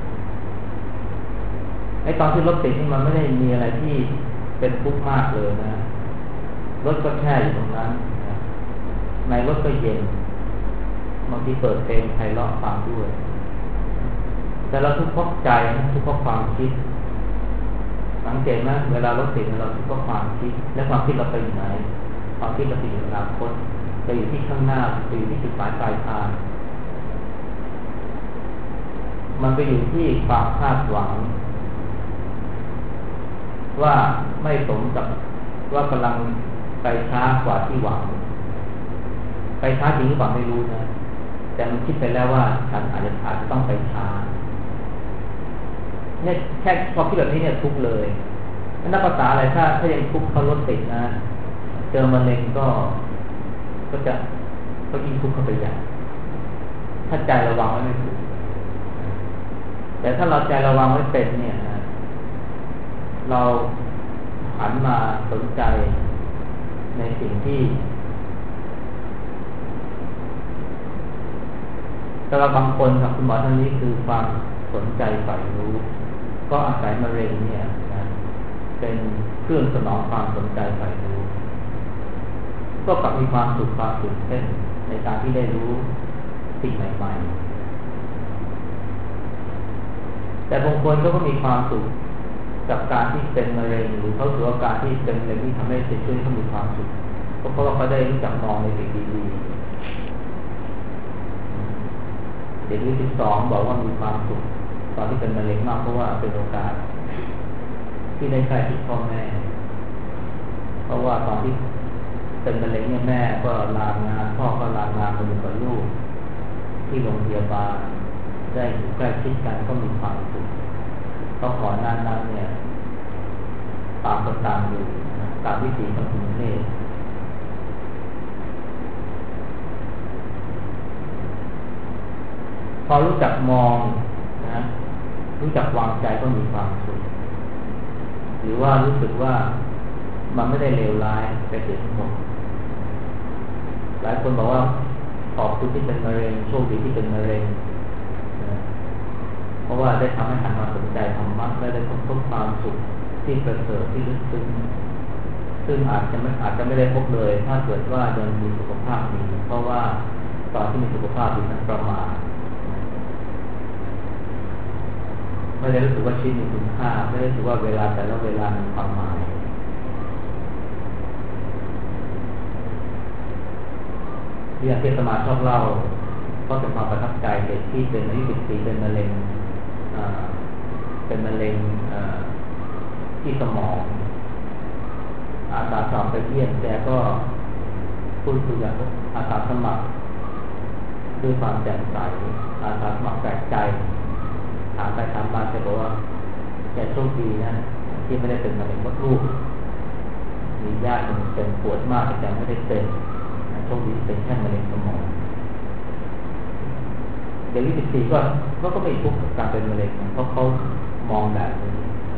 ไอ้ตอนที่รถติดนี่มันไม่ได้มีอะไรที่เป็นทุกข์มากเลยนะรถก็แช่อยู่ตรงนั้นนะในรถก็เย็นบางทีเปิดเพลงไพเราะฟังด้วยแต่เราทุกข์เพราะใจนะทุกข์เพราะความคิดสังเกตไหมเวลารถติดเราทุกข์เพราะความคิดและความคิดเราไปอยู่ไหนความคิดเราไปอยู่อนาคตไปอยู่ที่ข้างหน้าไปอยู่ที่จุดหมายปลายทางมันไปอยู่ที่ความคาดหวังว่าไม่สมกับว่ากำลังไปช้ากว่าที่หวังไปช้าจริงหรือเปล่าไม่รู้นะแต่มันคิดไปแล้วว่าฉันอาจจะต้องไปช้าเนี่ยแค่พอคิดแบบนี้เนี่ยทุกข์เลยนักภาษาอะไรถ้ายังทุกข์เขารถติดนะเจอมะเร็งก็ยิ่งทุกข์เข้าไปใหญ่ถ้าใจระวังไว้ไม่ถูกแต่ถ้าเราใจระวังไว้เป็นเนี่ยนะเราหันมาสนใจในสิ่งที่สำหรับบางคนครับคุณหมอท่านนี้คือความสนใจใฝ่รู้ก็อาศัยมะเร็งเนี่ยนะเป็นเครื่องสนองความสนใจใฝ่รู้ก็กลับมีความสุขความตื่นเต้นในการที่ได้รู้สิ่งใหม่ๆแต่บางคนก็มีความสุขกับการที่เป็นมะเร็งหรือเขาถือว่าการที่เป็นมะเร็งที่ทำให้เสียชีวิตเขามีความสุขเพราะว่าเขาได้รู้จักมองในสิ่งดีๆเด็กอายุ12บอกว่ามีความสุขตอนที่เป็นมะเร็งมากเพราะว่าเป็นโอกาสที่ได้ใกล้ชิดพ่อแม่เพราะว่าตอนที่เป็นมะเร็งเนี่ยแม่ก็ลางานพ่อก็ลางานไปอยู่กับลูกที่โรงพยาบาลได้อยู่ใกล้ชิดกันก็มีความสุขก็ขอนั้นเนี่ยตามคนตามอยู่ตามวิถีของกรุงเทพพอรู้จักมองนะรู้จักวางใจก็มีความสุขหรือว่ารู้สึกว่ามันไม่ได้เลวร้ายไปเสียทั้งหมดหลายคนบอกว่าขอบคุณที่เป็นมะเร็งโชคดีที่เป็นมะเร็งเพราะว่าได้ทำให้หันมาสนใจธรรมะและได้พบความสุขที่ประเสริฐที่ลึกซึ้งซึ่งอาจจะไม่ได้พบเลยถ้าเกิดว่ายังมีสุขภาพดีเพราะว่าตอนที่มีสุขภาพดีนั้นประมาทไม่ได้รู้สึกว่าชีวิตมีคุณค่าไม่ได้รู้สึกว่าเวลาแต่ละเวลามีความหมายอย่างที่สมาชอบเล่าก็เป็นความประทับใจเด็กที่เป็นอายุ10 ปีเป็นมะเร็งที่สมองอาสาสมัครไปเยี่ยมแกก็พูดคุยกับอาสาสมัครด้วยความแจ่มใสอาสาสมัครแปลกใจถามไปถามมาแกบอกว่าแกโชคดีนะที่ไม่ได้เป็นมะเร็งมดลูกมีญาติคนเป็นปวดมากแต่ไม่ได้เป็นโชคดีเป็นแค่มะเร็งสมองเด็กอายุ14ก็ไม่ทุกข์กับการเป็นมะเร็งเพราะเขามองแบบนี้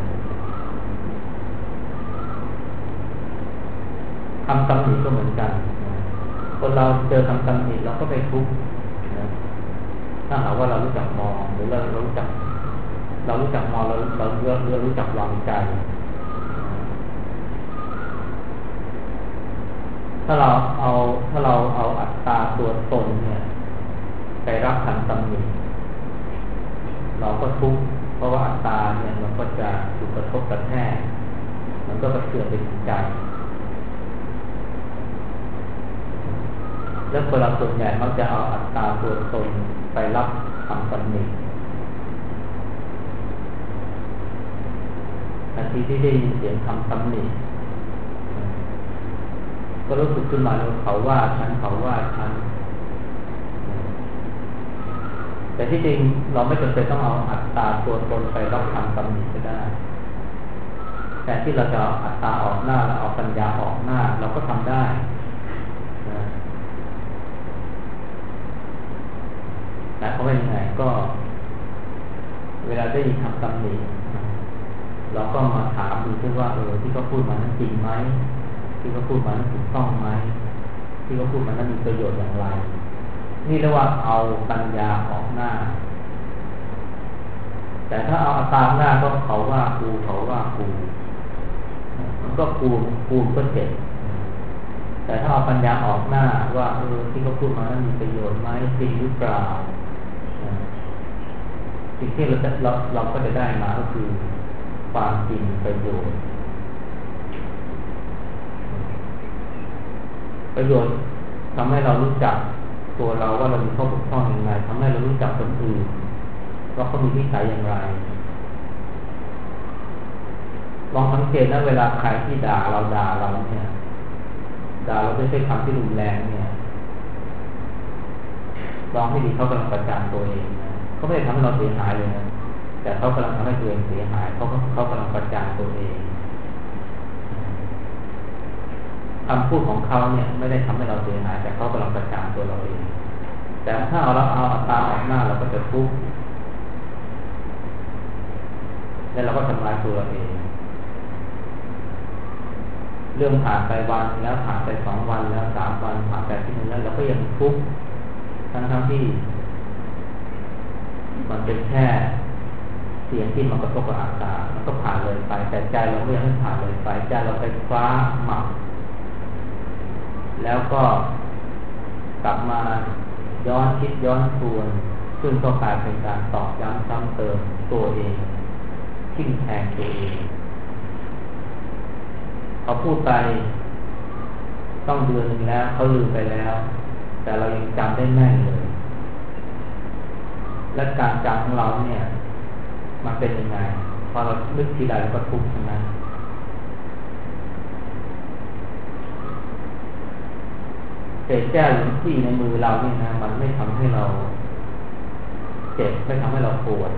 คำตำหนิก็เหมือนกันคนเราเจอคำตำหนิเราก็ไปทุกข์ถ้าหากว่าเรารู้จักมองหรือเรารู้จักมองเรารู้จักวางใจถ้าเราเอาอัตตาตัวตนเนี่ยไปรับคำตำหนิเราก็ทุกข์เพราะว่าอัตตาเนี่ยมันก็จะถูกกระทบกระแทกมันก็กระเทือนไปถึงใจแล้วคนเราส่วนใหญ่มักจะเอาอัตตาตัวตนไปรับคำตำหนิทันทีที่ได้ยินเสียงคำตำหนิก็รู้สึกขึ้นมาว่าเขาว่าฉันแต่ที่จริงเราไม่จำเป็นต้องเอาอัตตาตัวตนไปรับคำตำหนิก็ได้แต่ที่เราจะเอาอัตตาออกหน้าแล้วเอาปัญญาออกหน้าเราก็ทำได้แต่เขาเป็นยังไงก็เวลาได้ยินคำตำหนิเราก็มาถามดูที่ว่าที่เขาพูดมานั้นจริงไหมที่เขาพูดมานั้นถูกต้องไหมที่เขาพูดมานั้นมีประโยชน์อย่างไรนี่เรียกว่าเอาปัญญาออกหน้าแต่ถ้าเอาตามหน้าก็เขาว่ากูเขาว่ากูมันก็กูก็เจ็บแต่ถ้าเอาปัญญาออกหน้าว่าที่เขาพูดมานั้นมีประโยชน์ไหมจริงหรือเปล่าสิ่งที่เราก็จะได้มาก็คือความจริงประโยชน์ทำให้เรารู้จักตัวเราว่าเรามีข้อบกพร่องอย่างไรทำให้เรารู้จักคนอื่นว่าเขามีนิสัยอย่างไรลองสังเกตนะเวลาใครที่ด่าเราเนี่ยด่าเราด้วยคำที่รุนแรงเนี่ยลองให้ดีเขากำลังประจานตัวเองนะเขาไม่ได้ทำให้เราเสียหายเลยนะแต่เขากำลังทำให้ตัวเองเสียหายเขากำลังประจานตัวเองคำพูดของเขาเนี่ยไม่ได้ทำให้เราเสียหายแต่เขากำลังประจานตัวเราเองแต่ถ้าเอาตาออกหน้าเราก็จะทุกข์แล้วเราก็ทำลายตัวเราเองเรื่องผ่านไปวันแล้วผ่านไป2 วันแล้ว3 วันผ่านไปที่นึงแล้วเราก็ยังทุกข์ทั้งที่มันเป็นแค่เสียงที่มันกระทบกับอากาศมันก็ผ่านเลยไปแต่ใจเราก็ยังไม่ผ่านเลยไปใจเราไปคว้าหมักแล้วก็กลับมาย้อนคิดย้อนทวนซึ่งก็กลายเป็นการตอกย้ำซ้ำเติมตัวเองทิ่มแทงตัวเองเขาพูดไปต้องเดือนนึงแล้วเขาลืมไปแล้วแต่เรายังจำได้แม่นเลยและการจำของเราเนี่ยมันเป็นยังไงพอเรานึกทีใดเราก็ทุกข์ใช่ไหมเศษแก้วหรือที่ในมือเราเนี่ยนะมันไม่ทำให้เราเจ็บไม่ทำให้เราปวด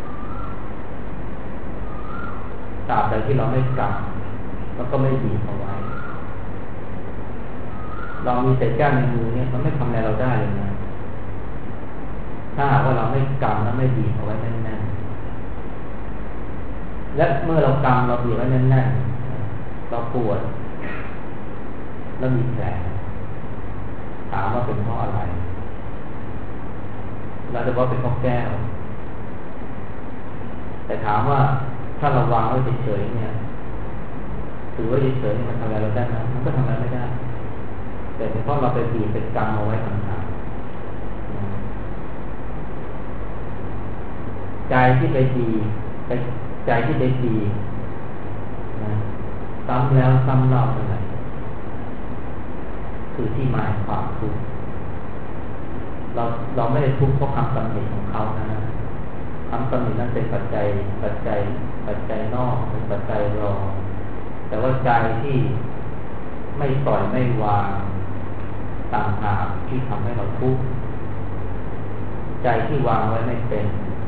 ตราบใดที่เราไม่กำแล้วก็ไม่บีบเอาไว้เรามีเศษแก้วในมือเนี่ยมันไม่ทำอะไรเราได้เลยนะถ้าหากว่าเราไม่กำแล้วไม่บีบเอาไว้แน่นๆและเมื่อเรากำเราบีบไว้แน่นๆเราปวดแล้วมีแผลถามว่าเป็นเพราะอะไรเราจะบอกเป็นเพราะแก้วแต่ถามว่าถ้าเราวางไว้เฉยๆเนี่ยถือว่าเฉยๆมันทำอะไรเราได้ไหมมันก็ทำอะไรไม่ได้แต่เป็นเพราะเราไปบีบเป็นกรรมเอาไว้ต่างๆใจที่ไปบีใจที่ไปบีซ้ำแล้วซ้ำเล่าอะไรคือที่มาความทุกข์เราไม่ได้ทุกข์เพราะคำตำหนิของเขานะคำตำหนินั้นเป็นปัจจัยนอกเป็นปัจจัยรองแต่ว่าใจที่ไม่ปล่อยไม่วางต่างหากที่ทำให้เราทุกข์ใจที่วางไว้ไม่เป็น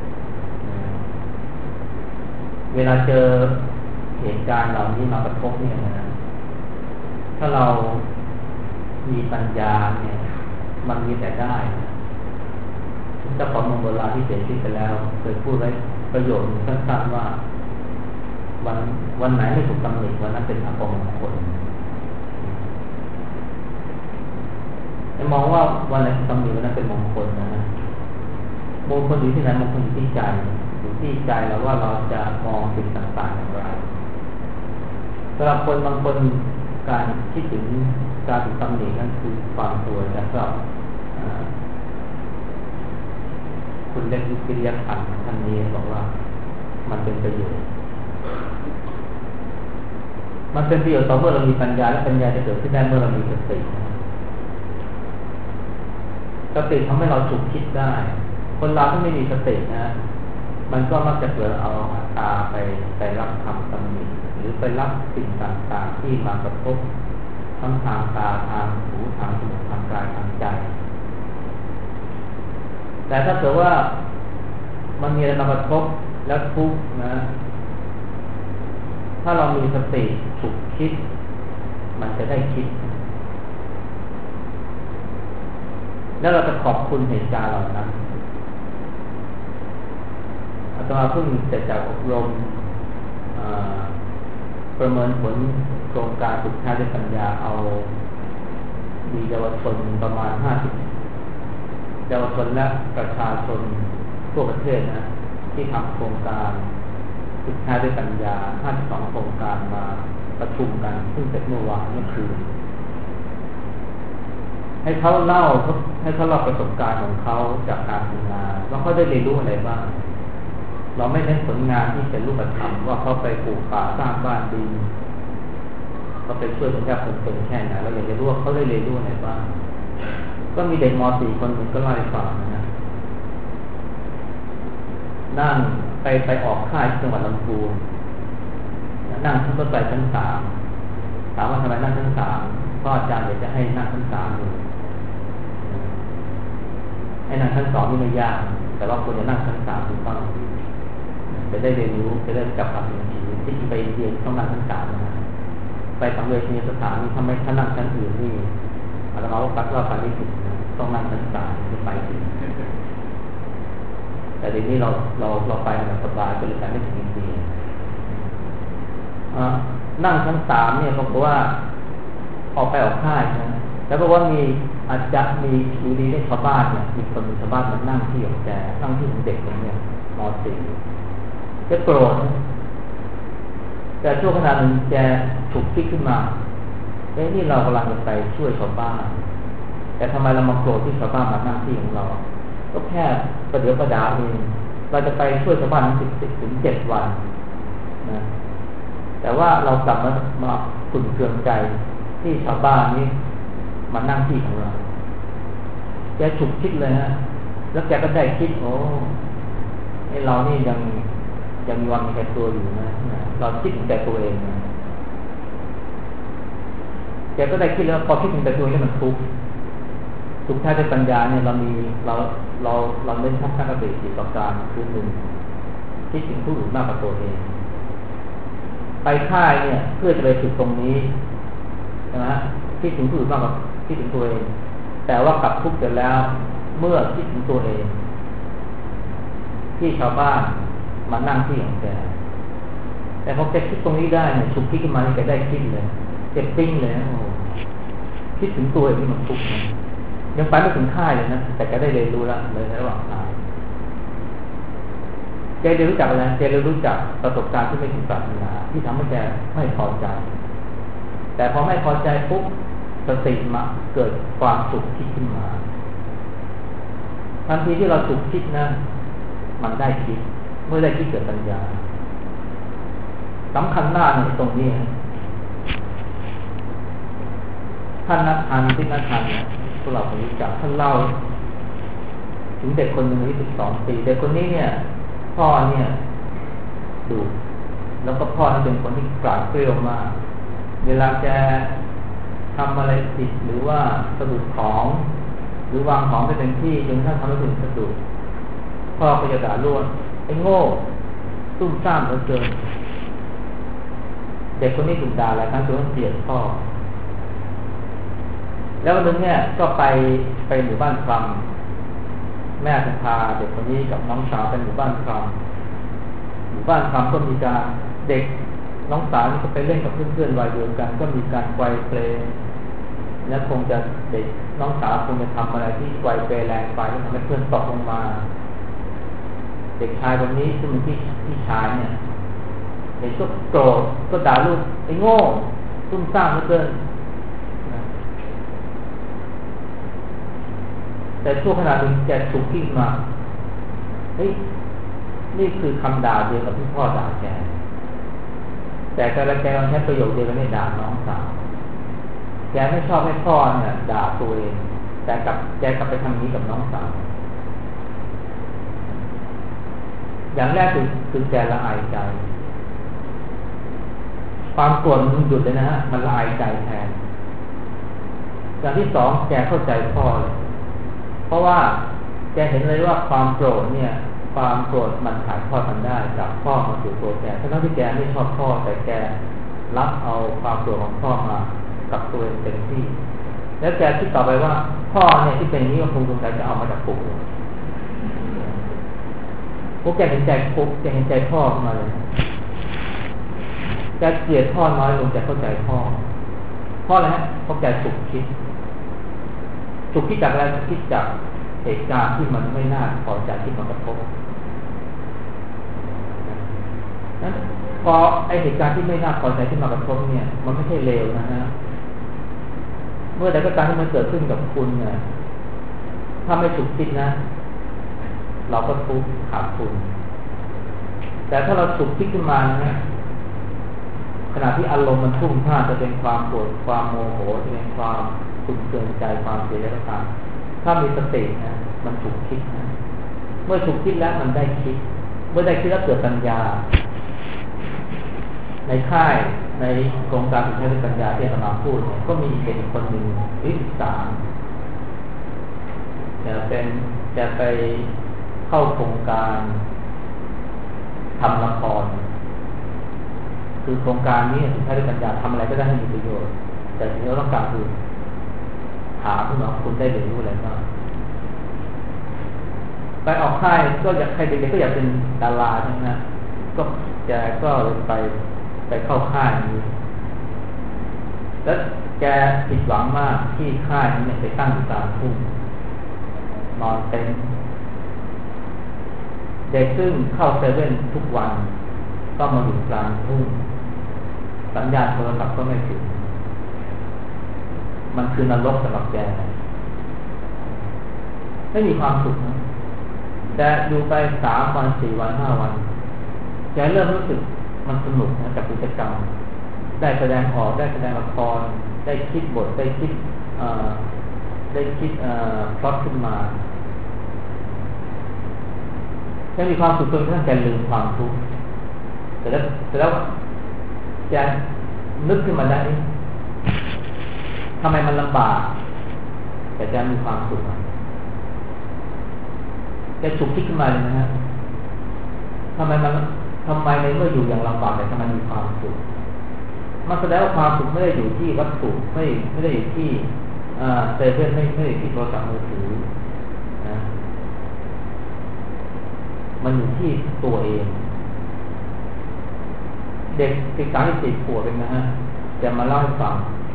เวลาเจอเหตุการณ์เหล่านี้มากระทบเนี่ยนะถ้าเรามีปัญญาเนี่ยมันมีแต่ได้เจ้าของเมืองโบราณที่เสียชีวิตไปแล้วเคยพูดไว้ประโยชน์สั้นๆว่าวันไหนไม่ถูกตำหนิวันนั้นเป็นอัปมงคลมองว่าวันไหนตำหนิวันนั้นเป็นมงคลนะมงคลอยู่ที่ไหนมงคลอยู่ที่ใจอยู่ที่ใจแล้วว่าเราจะมองสิ่งต่างๆอย่างไรสำหรับคนบางคนการคิดถึงการถูกตำหนินั่นคือความสวยแต่สำหรับคุณเล็กวิทยาพันธ์ท่านนี้บอกว่ามันเป็นประโยชน์ต่อเมื่อเรามีปัญญาและปัญญาจะเกิดขึ้นได้เมื่อเรามีสติทำให้เราฉุกคิดได้คนเราที่ไม่มีสตินะมันก็มักจะเกิดเอาตาไปรับคำตำหนิหรือไปรับสิ่งต่างๆที่มากระทบทั้งทางตาทางหูทางจมูกทางกายทางใจแต่ถ้าเกิดว่ามันมีอะไรมากระทบแล้วทุกข์นะถ้าเรามีสติฉุกคิดมันจะได้คิดแล้วเราจะขอบคุณเหตุการณ์เหล่านั้นอาตมาเพิ่งเสร็จจากอบรมประเมินผลโครงการฝึกชาติปัญญาเอามีเยาวชนประมาณ50 เยาวชนและประชาชนทั่วประเทศนะที่ทำโครงการสุดท้ายด้วยปัญญา52โครงการมาประชุมกันซึ่งเสร็จเมื่อวานเมื่อคืนให้เขาเล่าประสบการณ์ของเขาจากการทำงานว่าเขาได้เรียนรู้อะไรบ้างเราไม่เน้นผลงานที่เป็นรูปธรรมว่าเขาไปปลูกป่าสร้างบ้านดินเขาไปช่วยคนยากคนจนแค่ไหนเราอยากจะรู้ว่าเขาได้เรียนรู้อะไรบ้างก็มีเด็กม .4 คนหนึ่งก็เล่าให้ฟังนะนั่งไปออกค่ายที่จังหวัดลำพูนนั่งรถไฟชั้น3ถามว่าทำไมนั่งชั้น3พ่ออาจารย์อยากจะให้นั่งชั้น3ดูให้นั่งชั้น2นี่ไม่ยากแต่ว่าควรจะนั่งชั้น3ถูกต้องจะได้เรียนรู้จะได้จับความเป็นชีวิตที่ไปเรียนต้องนั่งชั้น3นะไปสังเวชนียสถานนี่ทำไมถ้านั่งชั้นอื่นนี่อาตมาว่าปัดว่าการที่ผิดต้องนั่งชั้น3ขึ้นไปถึงแต่ทีนี้เราไปแบบสบายก็เลยการไม่ถึงจริงๆนั่งชั้น3เนี่ยบอกว่าออกค่ายนะแล้วบอกว่ามีอาจจะมีอยู่ดีในชาวบ้านเนี่ยมีคนชาวบ้านมานั่งที่ของแกนั่งที่ของเด็กคนนี้ม .4 จะโกรธแต่ช่วงขณะหนึ่งแกฉุกคิดขึ้นมานี่เรากำลังจะไปช่วยชาวบ้านแต่ทำไมเรามาโกรธที่ชาวบ้านมานั่งที่ของเราก็แค่ประเดี๋ยวประดาเองเราจะไปช่วยชาวบ้าน10 ถึง 7 วันนะแต่ว่าเรากลับมาขุ่นเคืองใจที่ชาวบ้านนี้มานั่งที่ของเราแกฉุกคิดเลยฮะแล้วแกก็ได้คิดโอ้ไอเรานี่ยังมีวันมีแก่ตัวอยู่นะเราคิดถึงแต่ตัวเองนะแกก็ได้คิดแล้วพอคิดถึงแต่ตัวเองมันทุกข์แท้ด้วยปัญญาเนี่ยเราเน้นทัศนคติ4ประการคือ1คิดถึงผู้อื่นมากกว่าตัวเองไปค่ายเนี่ยเพื่อจะไปฝึกตรงนี้ใช่ไหมคิดถึงผู้อื่นมากกว่าคิดถึงตัวเองแต่ว่ากลับทุกข์เสร็จแล้วเมื่อคิดถึงตัวเองที่ชาวบ้านมานั่งที่ของแกแต่พอแกคิดตรงนี้ได้เนี่ยฉุกคิดขึ้นมาแกได้คิดเลยแกปิ้งเลยโอ้คิดถึงตัวเองที่มันทุกข์นะยังไปไม่ถึงค่ายเลยนะแต่แกได้เรียนรู้แล้วเลยในระหว่างทางแกเรียนรู้จักอะไรแกเรียนรู้จักประสบการณ์ที่ไม่ถึงปรารถนาที่ทำให้แกไม่พอใจแต่พอไม่พอใจปุ๊บสติมาเกิดความสุขคิดขึ้นมาทันทีที่เราสุขคิดนะมันได้คิดเมื่อได้คิดเกิดปัญญาสำคัญหน้าในตรงนี้ท่านนักทันที่นักทันเนี่ยพวกเราคงรู้จักท่านเล่าถึงเด็กคนหนึ่งอายุ12 ปีเด็กคนนี้เนี่ยพ่อเนี่ยดุแล้วก็พ่อนี่เป็นคนที่กราดเกลียวมากเวลาแกทำอะไรผิดหรือว่าสะดุดของหรือวางของไม่เป็นที่จนถ้าทำให้ถึงสะดุดพ่อก็จะด่าล้วนไอ้โง่ตุ้มซ่ามเหลือเกินเด็กคนนี้ถูกด่าหลายครั้งจนเกลียดพ่อแล้ววันนึงเนี่ยก็ไปหมู่บ้านคลัมแม่พาเด็กคนนี้กับน้องสาวไปหมู่บ้านคลัมก็มีการเด็กน้องสาวนี่ก็ไปเล่นกับเพื่อนๆวัยเดียวกันก็มีการไกวเปลแล้วคงจะเด็กน้องสาวคงจะทำอะไรที่ไกวเปลแรงไปแล้วทำให้เพื่อนตกลงมาเด็กชายคนนี้ซึ่งเป็นพี่ชายเนี่ยเด็กก็โกรธก็ด่าลูกไอ้โง่ตุ้มซ่ามเหลือเกินแต่ช่วงขณะหนึ่งแกฉุกคิดมาเฮ้ยนี่คือคำด่าเดียวกับที่พ่อด่าแกแต่แกใช้ประโยคเดียวกันนี่ด่าน้องสาวแกไม่ชอบให้พ่อเนี่ยด่าตัวเองแต่แกกลับไปทำนี้กับน้องสาวอย่างแรกคือแกละอายใจความโกรธมันหยุดเลยนะฮะมันละอายใจแทนอย่างที่สองแกเข้าใจพ่อเลยเพราะว่าแกเห็นเลยว่าความโกรธเนี่ยความโกรธมันถ่ายทอดกันได้จากพ่อมาสู่ตัวแกทั้งที่แกไม่ชอบพ่อแต่แกรับเอาความโกรธของพ่อมากับตัวเองเต็มที่แล้วแกคิดต่อไปว่าพ่อเนี่ยที่เป็นนี้ก็คงสงสัยจะเอามาจากปู่พวกแกเห็นใจพ่อขึ้นมาเลยแกเกลียดพ่อน้อยลงแกเข้าใจพ่ออะไรฮะเพราะแกฉุกคิดจากอะไรคิดจากเหตุการณ์ที่มันไม่น่าพอใจที่มากระทบนั้นพอไอเหตุการณ์ที่ไม่น่าพอใจที่มากระทบเนี่ยมันไม่ใช่เลวนะฮะเมื่อใดก็ตามที่มันเกิดขึ้นกับคุณเนี่ยถ้าไม่ฉุกคิดนะเราก็ทุกข์ขาดทุนแต่ถ้าเราฉุกคิดขึ้นมานะขณะที่อารมณ์มันพุ่งพล่านจะเป็นความโกรธความโมโหจะเป็นความขุ่นเคืองใจความเสียใจต่างๆถ้ามีสตินะมันฉุกคิดนะเมื่อฉุกคิดแล้วมันได้คิดเมื่อได้คิดแล้วเกิดปัญญาในค่ายในโครงการฝึกใช้ปัญญาที่อาตมาพูดเนี่ยก็มีเป็นคนหนึ่งที่13จะไปเข้าโครงการทำละครคือโครงการนี้ฝึกใช้ปัญญาทำอะไรก็ได้ให้มีประโยชน์แต่สิ่งที่เราต้องการคือถามคุณว่าคุณได้เรียนรู้อะไรบ้างไปออกค่ายก็อยากใครเด็กๆก็อยากเป็นดาราใช่ไหมนะก็เลยไปเข้าค่ายนี้แล้วแกผิดหวังมากที่ค่ายนี้ไปตั้งอยู่กลางทุ่งนอนเต็นท์เด็กซึ่งเข้าเซเว่นทุกวันต้องมาอยู่กลางทุ่งสัญญาณโทรศัพท์ก็ไม่ถึงมันคือนรกสำหรับแกไม่มีความสุขนะแต่อยู่ไป3 วัน 4 วัน 5 วันแกเริ่มรู้สึกมันสนุกนะกับกิจกรรมได้แสดงออกได้แสดงละครได้คิดบทได้คิดพล็อตขึ้นมาแกมีความสุขจนกระทั่งแกลืมความทุกข์แต่แล้วแกนึกขึ้นมาได้ทำไมมันลำบากแต่แกมีความสุขแกฉุกคิดขึ้นมาเลยนะฮะทำไมในเมื่ออยู่อย่างลำบากแต่ทำไมมีความสุขมันแสดงว่าความสุขไม่ได้อยู่ที่วัตถุไม่ได้อยู่ที่เซเว่นไม่ได้อยู่ที่โทรศัพท์มือถือนะมันอยู่ที่ตัวเองเด็ก13-14 ขวบเองนะฮะจะมาเล่าให้ฟัง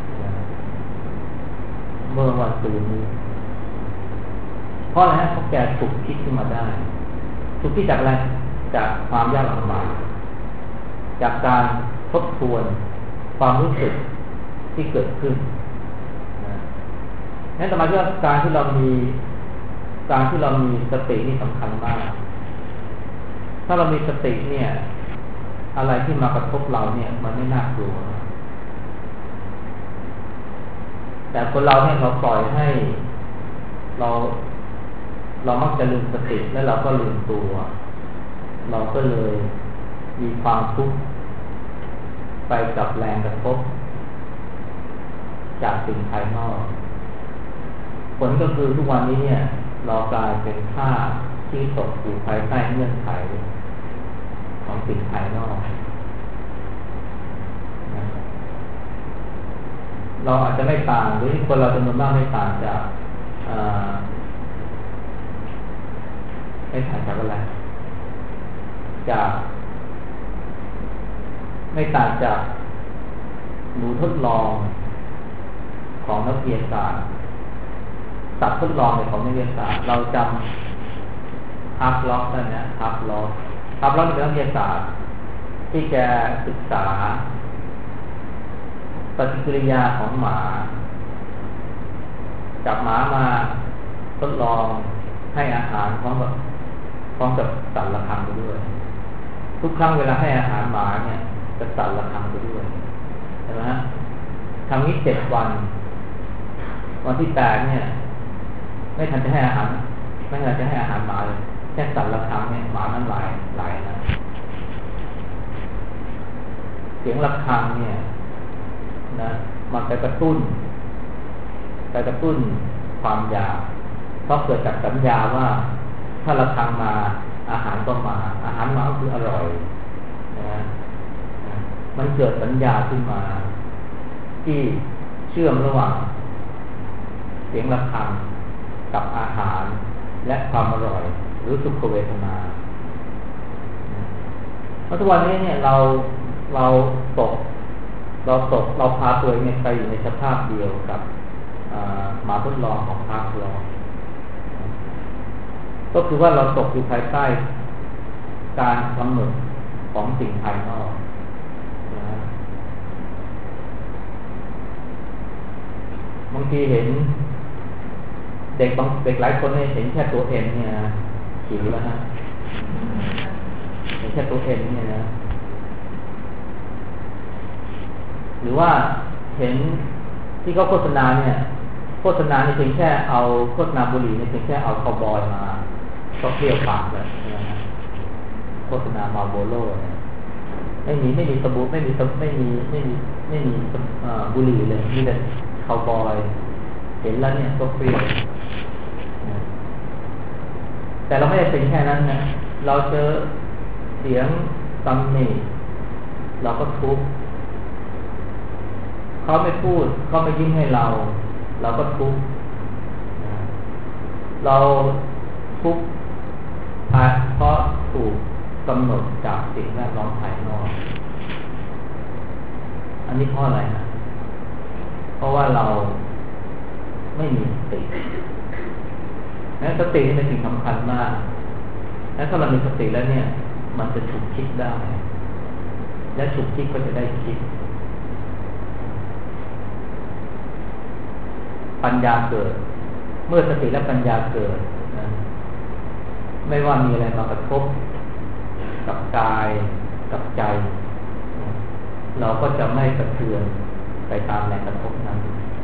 เมื่อวันศุกร์นี้เพราะอะไรฮะเพราะแกฉุกคิดขึ้นมาได้ฉุกคิดจากอะไรจากความยากลำบากจากการทบทวนความรู้สึกที่เกิดขึ้นนั่นหมายถึงการที่เรามีสตินี่สำคัญมากถ้าเรามีสติเนี่ยอะไรที่มากระทบเราเนี่ยมันไม่น่ากลัวแต่คนเราเนี่ยเราปล่อยให้เรามักจะลืมสติแล้วเราก็ลืมตัวเราก็เลยมีความทุกข์ไปกับแรงกระทบจากสิ่งภายนอกผลก็คือทุกวันนี้เนี่ยเรากลายเป็นข้าที่ตกอยู่ภายใต้เงื่อนไขของสิ่งภายนอกเราอาจจะไม่ต่างหรือคนเราจำนวนมากไม่ต่างจากอะไรไม่ต่างจากหนูทดลองของนักวิทยาศาสตร์สัตว์ทดลองของนักวิทยาศาสตร์เราจำฮับล็อกได้ไหมฮับล็อกเป็นนักวิทยาศาสตร์ที่แกศึกษาปฏิกิริยาของหมาจับหมามาทดลองให้อาหารพร้อมกับสั่นระฆังไปด้วยทุกครั้งเวลาให้อาหารหมาเนี่ยจะสั่นระฆังไปด้วยใช่ไหมฮะทำนี้7 วันที่8เนี่ยไม่ทันจะให้อาหารหมาเลยแค่สั่นระฆังเนี่ยหมานั้นไหลนะเสียงระฆังเนี่ยนะมันไปกระตุ้นความอยากเพราะเกิดจากสัญญาว่าถ้าระฆังมาอาหารก็มาอาหารมาก็คืออร่อยนะมันเกิดสัญญาขึ้นมาที่เชื่อมระหว่างเสียงระฆังกับอาหารและความอร่อยหรือสุขเวทนาเพราะทุกวันนี้เนี่ยเราพาตัวเองไปอยู่ในสภาพเดียวกับหมาทดลองของพาร์คลอก็คือว่าเราตกอยู่ภายใต้การกำหนดของสิ่งภายนอกนะบางทีเห็นเด็กหลายคนเนี่ยเห็นแค่ตัวเอ็นเนี่ยนะหิวแล้วฮะเห็นแค่ตัวเอ็นเนี่ยนะหรือว่าเห็นที่เขาโฆษณาเนี่ยโฆษณาเพียงแค่เอาโฆษณาบุหรี่เนี่ยเพียงแค่เอาคาวบอยมาก็เปรี้ยวปากเลยนะฮะโฆษณามาโบโลเนี่ยไม่มีสบู่ไม่มีบุหรี่เลยมีแต่คาวบอยเห็นแล้วเนี่ยก็เปรี้ยวแต่เราไม่ได้เป็นแค่นั้นนะเราเจอเสียงตำหนิเราก็ทุกข์เขาไม่พูดเขาไม่ยิ้มให้เราก็ทุกข์เราทุกข์เพราะถูกกำหนดจากสิ่งแวดล้อมภายนอกอันนี้เพราะอะไรนะเพราะว่าเราไม่มีสตินั้นสตินี่เป็นสิ่งสำคัญมากและถ้าเรามีสติแล้วเนี่ยมันจะฉุกคิดได้และฉุกคิดก็จะได้คิดปัญญาเกิดเมื่อสติและปัญญาเกิดนะไม่ว่ามีอะไรมากระทบกับกายกับใจเราก็จะไม่กระเทือนไปตามแรงกระทบนั้น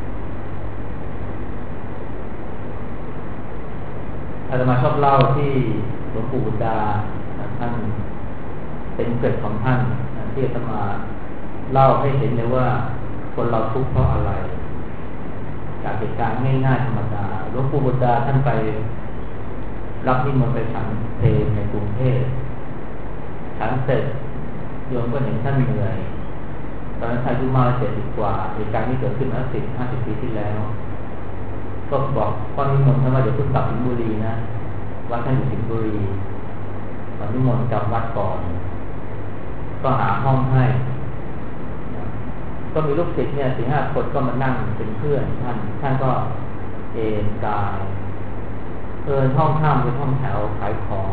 อาตมาชอบเล่าที่หลวงปู่บุตรดาท่านเป็นเกิดของท่านที่อาตมาเล่าให้เห็นเลยว่าคนเราทุกข์เพราะอะไรจากเหตุการณ์ง่ายๆธรรมดาหลวงปู่บุตรดาท่านไปรับนิมนต์ไปฉันเพลในกรุงเทพฉันเสร็จโยมก็เห็นท่านเหนื่อยตอนนั้นอายุมา70 กว่าเหตุการณ์ที่เกิดขึ้นเมื่อ50 ปีที่แล้วก็บอกตอนนิมนต์ท่านว่าเดี๋ยวคุณกลับสิงห์บุรีนะวัดท่านอยู่สิงห์บุรีตอนนิมนต์กลับวัดก่อนก็หาห้องให้ก็มีลูกศิษย์เนี่ย4-5 คนก็มานั่งเป็นเพื่อนท่านก็เอนกายห้องข้ามเป็นห้องแถวขายของ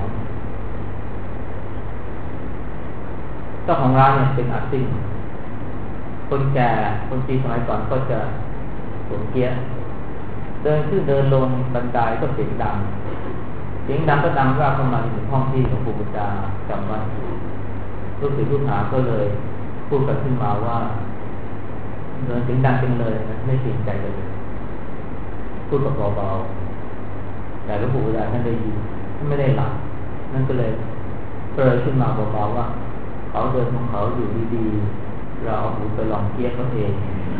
เจ้าของร้านเนี่ยเป็นอาซิ่งคนแก่คนจีนสมัยก่อนก็จะสวมเกียร์เดินขึ้นเดินลงบันไดก็เสียงดังก็ดังว่าเข้ามาถึงห้องที่หลวงปู่บุตรดาจำวัดลูกศิษย์ลูกหาก็เลยพูดกันขึ้นมาว่าเดินเสียงดังจังเลยนะไม่เกรงใจเลยพูดกับเบาๆแต่หลวงปู่บุตรดาท่านได้ยินท่านไม่ได้หลับนั่นก็เลยเปรยขึ้นมาเบาๆว่าเขาเดินของเขาอยู่ดีๆเราเอาหูไปลองเทียบเขาเอง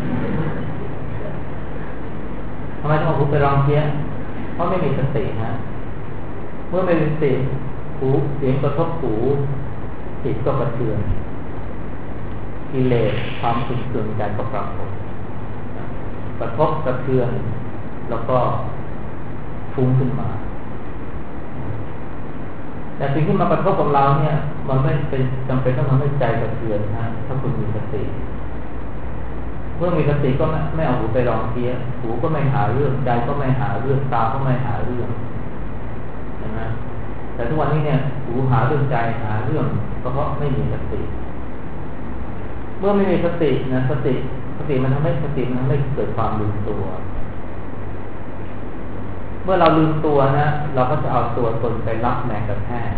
ทำไมต้องเอาหูไปลองเทียบเพราะไม่มีสติฮะเมื่อไม่มีสติหูเสียงกระทบหูจิตก็กระเทือนกิเลสความขุ่นเคืองใจก็ปรากฏกระทบกระเทือนแล้วก็ฟุ้งขึ้นมาแต่สิ่งที่มากระทบกับเราเนี่ยมันไม่เป็นจำเป็นต้องทำให้ใจกระเทือนนะถ้าคุณมีสติเมื่อมีสติก็ไม่เอาหูไปลองเทียหูก็ไม่หาเรื่องใจก็ไม่หาเรื่องตาก็ไม่หาเรื่องใช่ไหมแต่ทุกวันนี้เนี่ยหูหาเรื่องใจหาเรื่องก็เพราะไม่มีสติเมื่อไม่มีสตินะสติมันทำให้เกิดความลืมตัวเมื่อเราลืมตัวนะเราก็จะเอาตัวตนไปรับแรงกระแทก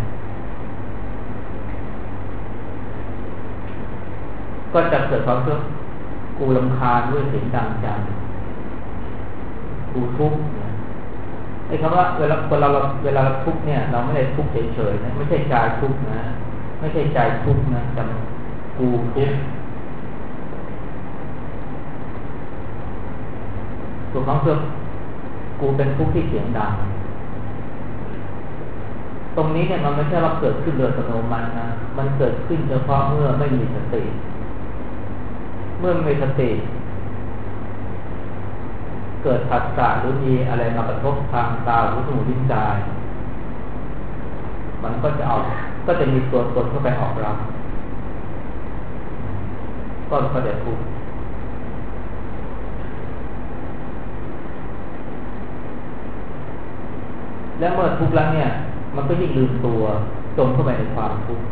ก็จะเกิดความรู้สึกกูรำคาญด้วยเสียงดังจังกูทุกข์ไอ้คำว่าเวลาเราทุกข์เนี่ยเราไม่ได้ทุกข์เฉยๆนะไม่ใช่กายทุกข์นะไม่ใช่ใจทุกข์นะจำกูทุกข์ส่วนของกูเป็นทุกข์ที่เสียงดังตรงนี้เนี่ยมันไม่ใช่ว่าเกิดขึ้นโดยอัตโนมัตินะมันเกิดขึ้นเฉพาะเมื่อไม่มีสติเมื่อไม่มีสติเกิดผัสสะหรือมีอะไรมากระทบทางตาหูจมูกลิ้นกายมันก็จะมีตัวตนเข้าไปออกรับก็จะทุกข์และเมื่อทุกข์แล้วเนี่ยมันก็ยิ่งลืมตัวจมเข้าไปในความทุกข์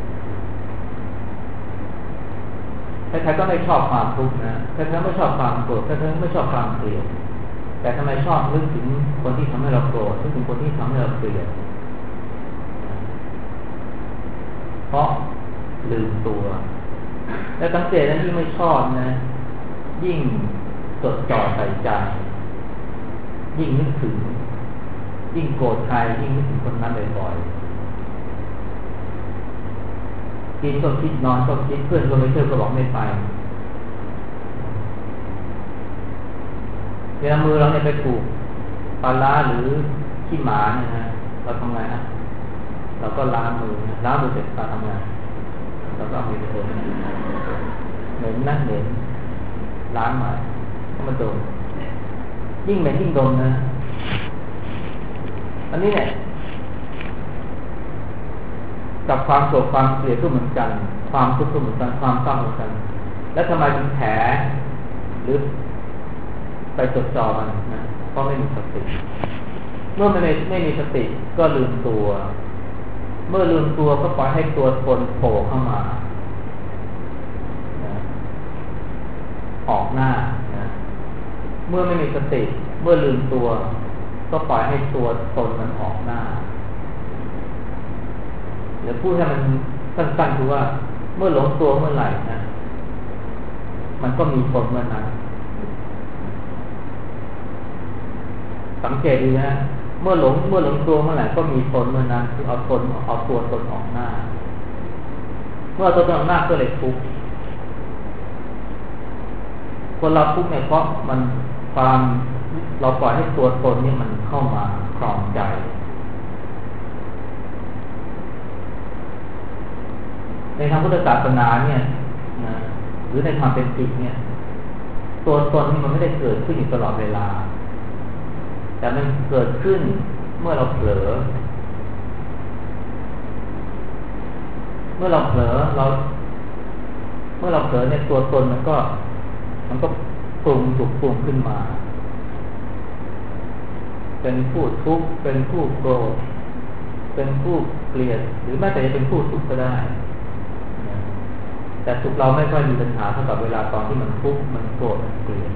ใครๆก็ไม่ชอบความทุกข์นะใครๆไม่ชอบความโกรธใครๆไม่ชอบความเกลียดแต่ทำไมชอบนึกถึงคนที่ทำให้เราโกรธนึกถึงคนที่ทำให้เราเกลียดเพราะลืมตัวและสังเกตนะยิ่งไม่ชอบนะยิ่งจดจ่อใส่ใจยิ่งนึกถึงยิ่งโกรธใครยิ่งนึกถึงคนนั้นบ่อยๆกินก็คิดนอนก็คิดเพื่อนก็ไม่เชื่อก็บอกไม่ไปเวลามือเราเนี่ยไปถูกปลาร้าหรือขี้หมาเนี่ยนะเราทำไงนะเราก็ล้างมือล้างมือเสร็จเราทำไงเราก็เอามือไปโดนเหม็นนะเหม็นล้างใหม่ก็มาโดนยิ่งเหม็นยิ่งโดนนะอันนี้เนี่ยกับความโศกความเกลียดก็เหมือนกันความทุกข์ก็เหมือนกันความเศร้าเหมือนกันแล้วทำไมถึงแผลหรือไปจดจ่อมันนะเพราะไม่มีสติเมื่อไม่มีสติก็ลืมตัวเมื่อลืมตัวก็ปล่อยให้ตัวตนโผล่เข้ามาออกหน้านะเมื่อไม่มีสติเมื่อลืมตัวก็ปล่อยให้ตัวตนมันออกหน้าเดี๋ยวพูดให้มันสั้นๆคือว่าเมื่อหลงตัวเมื่อไหร่นะมันก็มีตนเมื่อนั้นสังเกตดูนะเมื่อหลงตัวเมื่อไหร่ก็มีตนเมื่อนั้นคือเอาตัวตนออกหน้าเมื่อตัวตนออกหน้าก็เลยทุกข์คนเราทุกข์เนี่ยเพราะมันความเราปล่อยให้ตัวตนนี่มันเข้ามาครองใจในทางพุทธศาสนาเนี่ยนะหรือในความเป็นจริงเนี่ยตัวตนนี่มันไม่ได้เกิดขึ้นอยู่ตลอดเวลาแต่มันเกิดขึ้นเมื่อเราเผลอเมื่อเราเผลอเนี่ยตัวตนมันก็ถูกปรุงขึ้นมาเป็นผู้ทุกข์เป็นผู้โกรธเป็นผู้เกลียดหรือแม้แต่จะเป็นผู้สุขก็ได้แต่สุขเราไม่ค่อยมีปัญหาเท่ากับเวลาตอนที่มันทุกข์มันโกรธมันเกลียด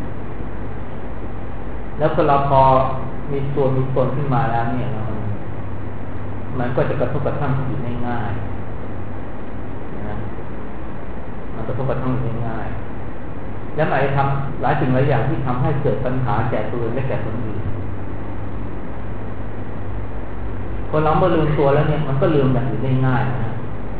แล้วก็เราพอมีตัวมีตนขึ้นมาแล้วเนี่ยมันก็จะกระทบกระทั่งอยู่ง่ายๆนะมันกระทบกระทั่งอยู่ง่ายๆแล้วอาจจะทำหลายสิ่งหลายอย่างที่ทำให้เกิดปัญหาแก่ตัวเองและแก่คนอื่นคนเราเมื่อลืมตัวแล้วเนี่ยมันก็ลืมอย่างอื่นได้ง่ายนะ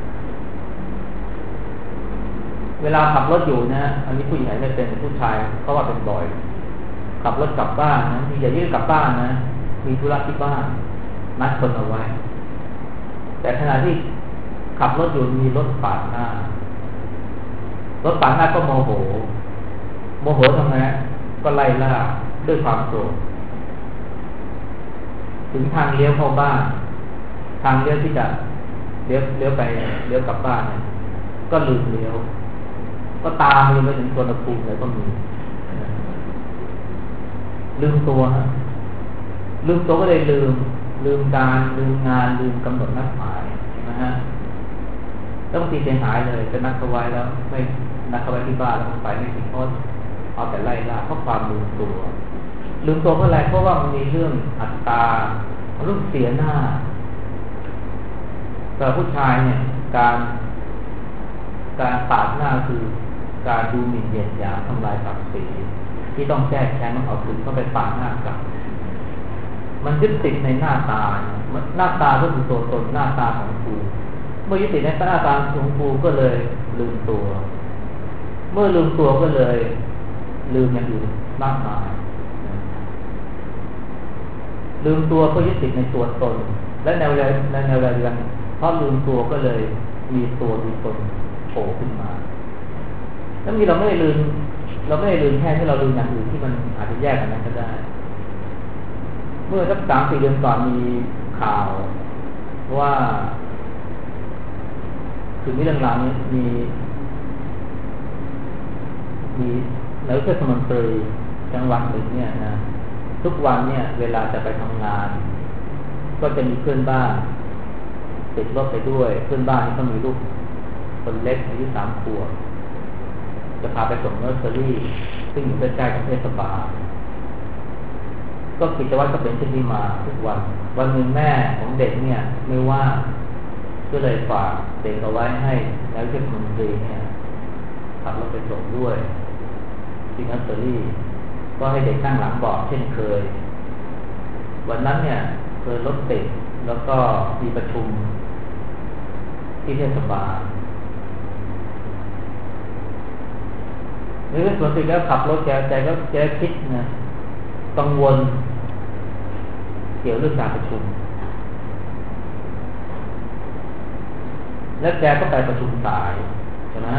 เวลาขับรถอยู่นะอันนี้ผู้หญิงไม่เป็นผู้ชายเขาว่าเป็นบ่อยขับรถกลับบ้านนะอย่ายืดกลับบ้านนะมีธุระที่บ้านนัดคนเอาไว้แต่ขณะที่ขับรถอยู่มีรถปาดหน้าก็โมโหทำไมก็ไล่ล่าด้วยความโกรธถึงทางเลี้ยวเข้าบ้านทางเลี้ยวที่จะเลี้ยวกลับบ้านเนี่ยก็ลืมเลี้ยวก็ตามไปถึงสวนภูมิเลยก็มีลืมตัวก็เลยลืมการลืมงานลืมกำหนดนัดหมายนะฮะต้องตีเสียหายเลยจะนัดเขาไว้แล้วไม่นัดเขาไว้ที่บ้านแล้วไปไม่ถึงพ้นเอาแต่ไล่ล่าเพราะความลืมตัวเพราะอะไรเพราะว่ามันมีเรื่องอัตตาเรื่องเสียหน้าแต่ผู้ชายเนี่ยการปาดหน้าคือการดูหมิ่นเหยียดหยามทำลายศักดิ์ศรีที่ต้องแก้แค้นต้องเอาคืนเข้าไปปาดหน้ากลับมันยึดติดในหน้าตาหน้าตาก็คือตัวตนหน้าตาของครูเมื่อยึดติดในหน้าตาของครูก็เลยลืมตัวเมื่อลืมตัวก็เลยลืมอย่างอื่นมากมายลืมตัวก็ยึดติดในตัวตนและแนวเดียวกันเพราะลืมตัวก็เลยมีตัวมีตนโผล่ขึ้นมาแล้วเราไม่ได้ลืมแค่ที่เราลืมอย่างอื่นที่มันอาจจะแยกกันนั้นก็ได้เมื่อสัก 3-4 เดือนก่อนมีข่าวว่าคือมีเรื่องราวนี้มีนายกเทศมนตรีจังหวัดหนึ่งเนี่ยนะทุกวันเนี่ยเวลาจะไปทำงานก็จะมีเพื่อนบ้านติดรถไปด้วยเพื่อนบ้านนี่ก็มีลูกคนเล็กอายุ3 ขวบจะพาไปส่งเนอร์เซอรี่ซึ่งอยู่ใกล้ๆกับเทศบาลก็กิจวัตรก็เป็นเช่นนี้มาทุกวันหนึ่งแม่ของเด็กเนี่ยไม่ว่าก็เลยฝากเด็กเอาไว้ให้นายกเทศมนตรีเนี่ยขับรถไปส่งด้วยที่เนอร์เซอรี่ก็ให้เด็กนั่งหลังเบาะเช่นเคยวันนั้นเนี่ยเคยรถติดแล้วก็มีประชุมที่เทศบาลนี่ก็ส่วนติดแล้วขับรถแกคิดนะกังวลเกี่ยวเรื่องการประชุมแล้วแกก็ไปประชุมสายใช่ไหม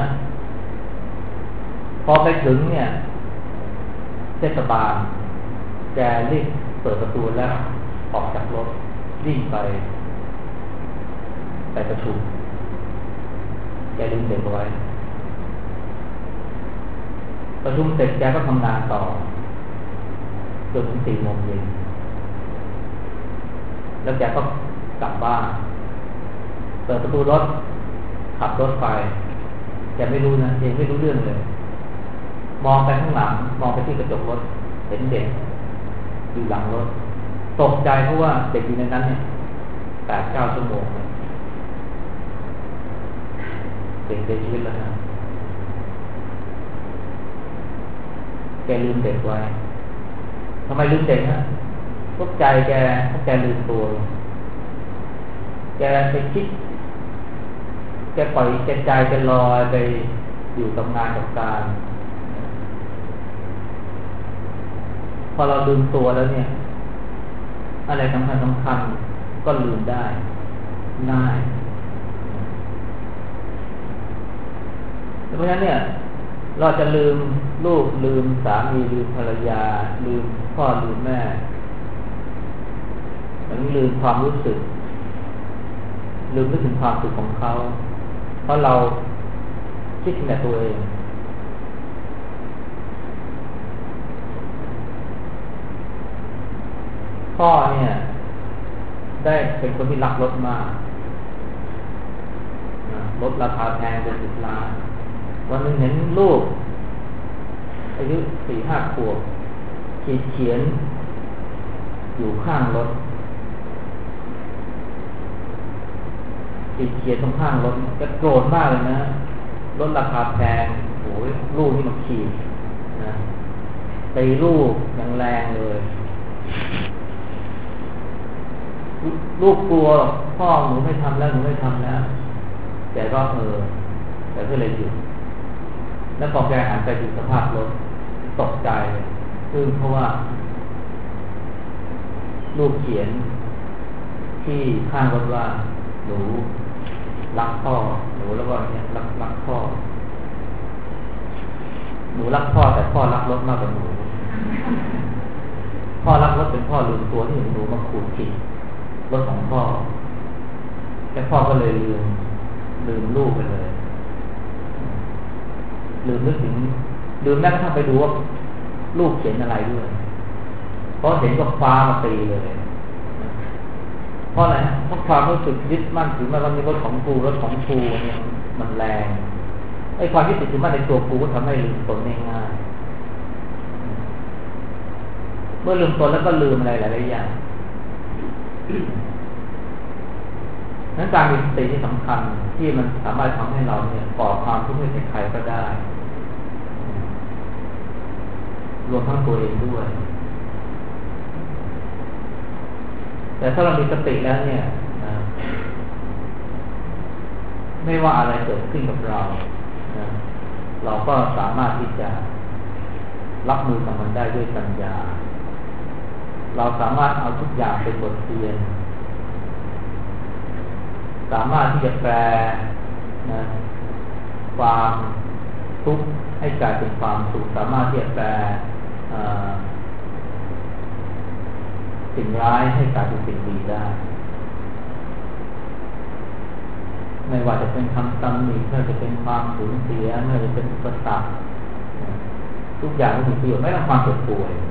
พอไปถึงเนี่ยเทศบาลแกรีบเปิดประตูแล้วออกจากรถวิ่งไปประชุมแกลืมเด็กไว้ประชุมเสร็จแกก็ทำงานต่อจนถึง4 โมงเย็นแล้วแกก็กลับบ้านเปิดประตูรถขับรถไปแกไม่รู้นะเองไม่รู้เรื่องเลยมองไปข้างหลังมองไปที่กระจกรถเห็นเด็กอยู่หลังรถตกใจเพราะว่าเด็กอยู่ในนั้นเนี่ย8-9 ชั่วโมงเด็กเสียชีวิตแล้วนะแกลืมเด็กไว้ทำไมลืมเด็กฮะพวกใจแกลืมตัวแกไปคิดแกปล่อยแกใจแกลอยไปอยู่กับงานกับการพอเราลืมตัวแล้วเนี่ยอะไรสำคัญก็ลืมได้ง่ายเพราะฉะนั้นเนี่ยเราจะลืมลูกลืมสามีลืมภรรยาลืมพ่อลืมแม่อย่างนี้ลืมความรู้สึกลืมนึกถึงความสุขของเขาเพราะเราคิดถึงแต่ตัวเองพ่อเนี่ยได้เป็นคนที่รักรถมากรถราคาแพงเป็น10 ล้านวันหนึ่งเห็นลูกอายุ4-5 ขวบเขียนอยู่ข้างรถเขียนตรงข้างรถก็โกรธมากเลยนะรถราคาแพงโอ้ยลูกนี่มันขี่นะตีลูกอย่างแรงเลยลูกกลัวพ่อหนูไม่ทำแล้วแต่ก็แต่ก็เลยหยุดแล้วพอแกหันไปดูสภาพรถตกใจซึ่งเพราะว่าลูกเขียนที่ข้างรถว่าหนูรักพ่อหนูแล้วก็เนี่ยรักพ่อหนูรักพ่อแต่พ่อรักรถมากกว่าหนูพ่อรักรถเป็นพ่อลืมตัวที่หนูมาขูดขีดรถของพ่อแต่พ่อก็เลยลืมลูกไปเลยลืมนึกถึงลืมแม้กระทั่งไปดูว่าลูกเขียนอะไรด้วยเพราะเห็นก็ฟ้ามาตีเลยเพราะอะไรเพราะความรู้สึกยึดมั่นถือมั่นว่ามีรถของกูเนี่ยมันแรงไอ้ความยึดติดถือมั่นในตัวกูก็ทำให้ลืมตนง่ายๆเมื่อลืมตนแล้วก็ลืมอะไรหลายๆอย่างนั้นการมีสติที่สำคัญที่มันสามารถทำให้เราเนี่ยก่อความทุกข์ให้ใครก็ได้รวมทั้งตัวเองด้วยแต่ถ้าเรามีสติแล้วเนี่ยไม่ว่าอะไรเกิดขึ้นกับเราเราก็สามารถที่จะรับมือกับมันได้ด้วยปัญญาเราสามารถเอาทุกอย่างเป็นบทเรียนสามารถที่จะแปลความทุกข์ให้กลายเป็นความสุขสามารถที่จะแปลสิ่งร้ายให้กลายเป็นสิ่งดีได้ไม่ว่าจะเป็นคำตำหนิไม่ว่าจะเป็นความสูญเสียไม่ว่าจะเป็นอุปสรรคทุกอย่างมีประโยชน์ไม่ต้องความเจ็บป่วย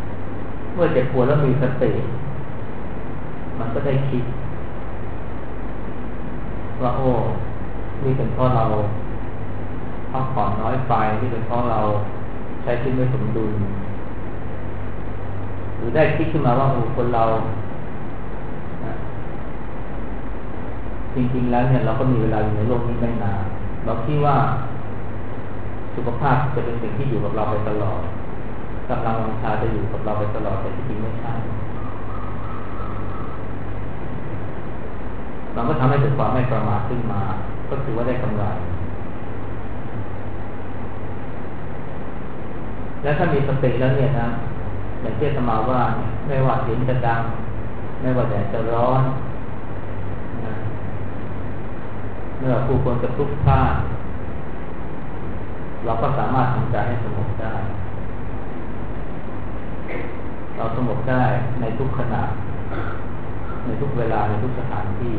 เมื่อเจ็บป่วยแล้วมีสติมันก็ได้คิดว่าโอ้นี่เป็นเพราะเราพักผ่อนน้อยไปนี่เป็นเพราะเราใช้ชีวิตไม่สมดุลหรือได้คิดขึ้นมาว่าโอ้คนเราจริงๆแล้วเนี่ยเราก็มีเวลาอยู่ในโลกนี้ไม่นานเราคิดว่าสุขภาพจะเป็นสิ่งที่อยู่กับเราไปตลอดกำลังวังชาจะอยู่กับเราไปตลอดแต่จริงๆไม่ใช่เราก็ทำให้เกิดความไม่ประมาทขึ้นมาก็คือว่าได้กำไรและถ้ามีสติแล้วเนี่ยนะอย่างที่อาตมาว่าเนี่ยไม่ว่าเสียงจะดังไม่ว่าแดดจะร้อนเมื่อผู้คนจะพลุกพล่านเราก็สามารถทำใจให้สงบได้เราสงบได้ในทุกขณะในทุกเวลาในทุกสถานที่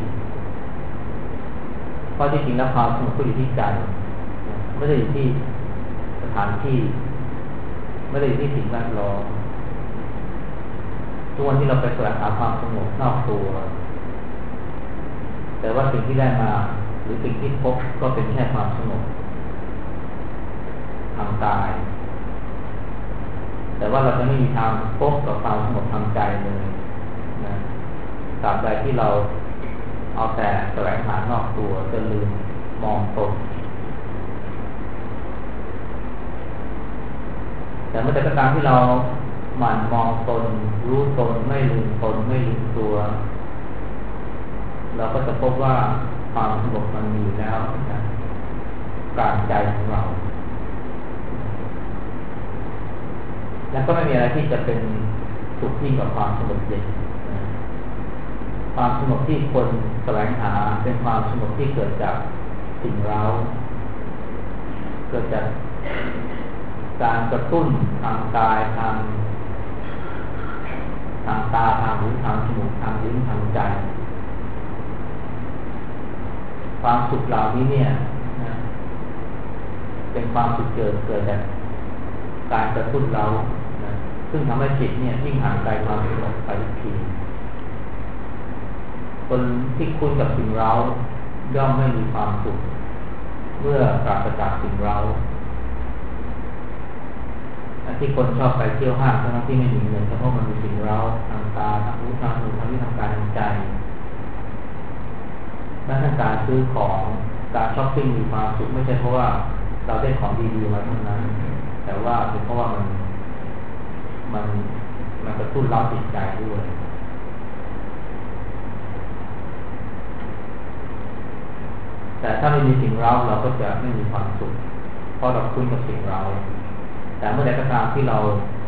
เพราะที่จริงแล้วความสงบก็อยู่ที่ใจไม่ได้อยู่ที่สถานที่ไม่ได้อยู่ที่สิ่งแวดล้อมทุกวันที่เราไปแสวงหาความสงบนอกตัวแต่ว่าสิ่งที่ได้มาหรือสิ่งที่พบก็เป็นแค่ความสงบทางกายแต่ว่าเราจะไม่มีทางพบกับความสงบทางใจเลยนะตราบใดที่เราเอาแต่แสวงหานอกตัวจะลืมมองตนแต่เมื่อใดก็ตามที่เราหมั่นมองตนรู้ตนไม่ลืมตนไม่ลืมตัวเราก็จะพบว่าความสงบมันมีอยู่แล้วนะกลางใจของเราแล้วก็ไม่มีอะไรที่จะเป็นสุขยิ่งกว่าความสงบเย็นความสงบที่คนแสวงหาเป็นความสงบที่เกิดจากสิ่งเร้าเกิดจากการกระตุ้นทางกายทางตาทางหูทางจมูกทางลิ้นทางใจความสุขเหล่านี้เนี่ยเป็นความสุขเกิดจากการกระตุ้นเราซึ่งทำให้จิตเนี่ยยิ่งห่างไกลความสงบไปทุกทีคนที่คุ้นกับสิ่งเร้าย่อมไม่มีความสุขเมื่อปราศจากสิ่งเร้าที่คนชอบไปเที่ยวห้างทั้งที่ไม่มีเงินเพราะมันมีสิ่งเร้าทางตาทางหูทางจมูกทางลิ้นทางกายทางใจและทางการซื้อของการช้อปปิ้งมีความสุขไม่ใช่เพราะว่าเราได้ของดีๆมาเท่านั้นแต่ว่าเป็นเพราะว่ามันกระตุ้นเร้าจิตใจด้วยแต่ถ้าไม่มีสิ่งเร้าเราก็จะไม่มีความสุขเพราะเราคุ้นกับสิ่งเร้าแต่เมื่อใดก็ตามที่เรา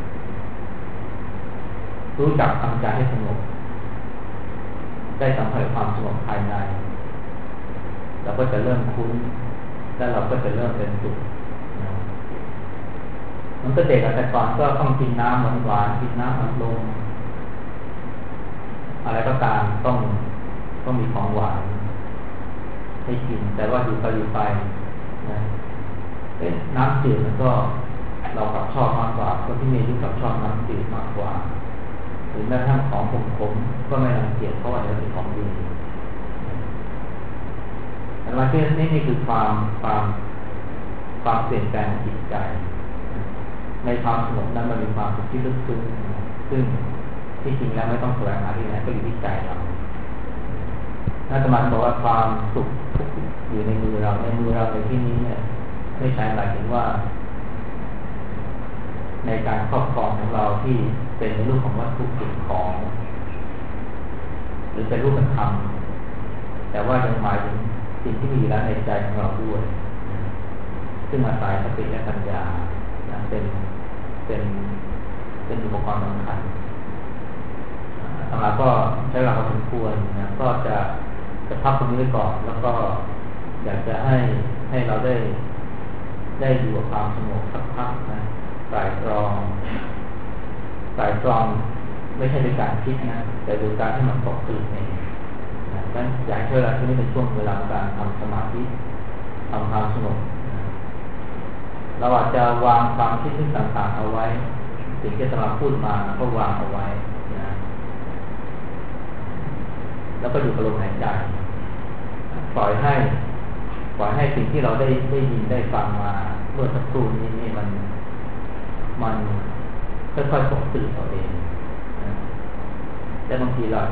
รู้จักทำใจให้สงบได้สัมผัสความสงบภายในเราก็จะเริ่มคุ้นและเราก็จะเริ่มเป็นสุขมันก็เด็กแต่ก่อนก็ต้องกินน้ำหวานๆกินน้ำอัดลมอะไรก็ตามต้องมีของหวานให้กินแต่ว่าอยู่ไปนะน้ำจืดมันก็เรากลับชอบมากกว่าคนที่มีอายุกลับชอบน้ำจืดมากกว่าหรือแม้กระทั่งของขมๆก็ไม่รังเกียจเพราะว่าเป็นของดีแต่ว่าที่นี่คือความเปลี่ยนแปลงของจิตใจในความสงบนั้นมันมีความสุขที่ลึกซึ้งซึ่งที่จริงแล้วไม่ต้องแสวงหาที่ไหนก็อยู่ที่ใจเราอาตมาบอกว่าความสุขอยู่ในมือเราในที่นี้เนี่ยไม่ใช่หมายถึงว่าในการครอบครองของเราที่เป็นในรูปของวัตถุสิ่งของหรือเป็นรูปธรรมแต่ว่ายังหมายถึงสิ่งที่มีอยู่แล้วในใจของเราด้วยซึ่งอาศัยสติและปัญญาเป็นอุปกรณ์สำคัญสำหรับก็ใช้เวลาพอสมควรนะก็จะพักตรงนี้ไว้ก่อนแล้วก็อยากจะให้เราได้อยู่กับความสงบสักพักนะไตร่ตรองไม่ใช่ในการคิดนะแต่ดูการให้มันตกตื่นเองนะงั้นอยากให้เวลาที่นี้เป็นช่วงเวลาการทำสมาธิทำความสงบเราอาจจะวางความคิดซึ่งต่างๆเอาไว้สิ่งที่เราพูดมาก็วางเอาไว้นะแล้วก็อยู่กับลมหายใจปล่อยให้สิ่งที่เราได้ยินได้ฟังมาเมื่อสักครู่นี้นี่มันค่อยๆส่งสื่อตัวเองนะแต่บางทีเรา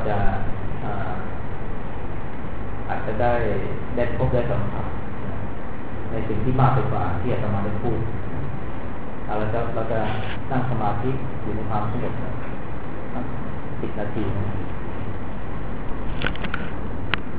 อาจจะได้พบได้สัมผัสในสิ่งที่มากไปกว่าที่อาตมาได้พูดเราจะนั่งสมาธิอยู่ในความสงบ10 นาทีนะ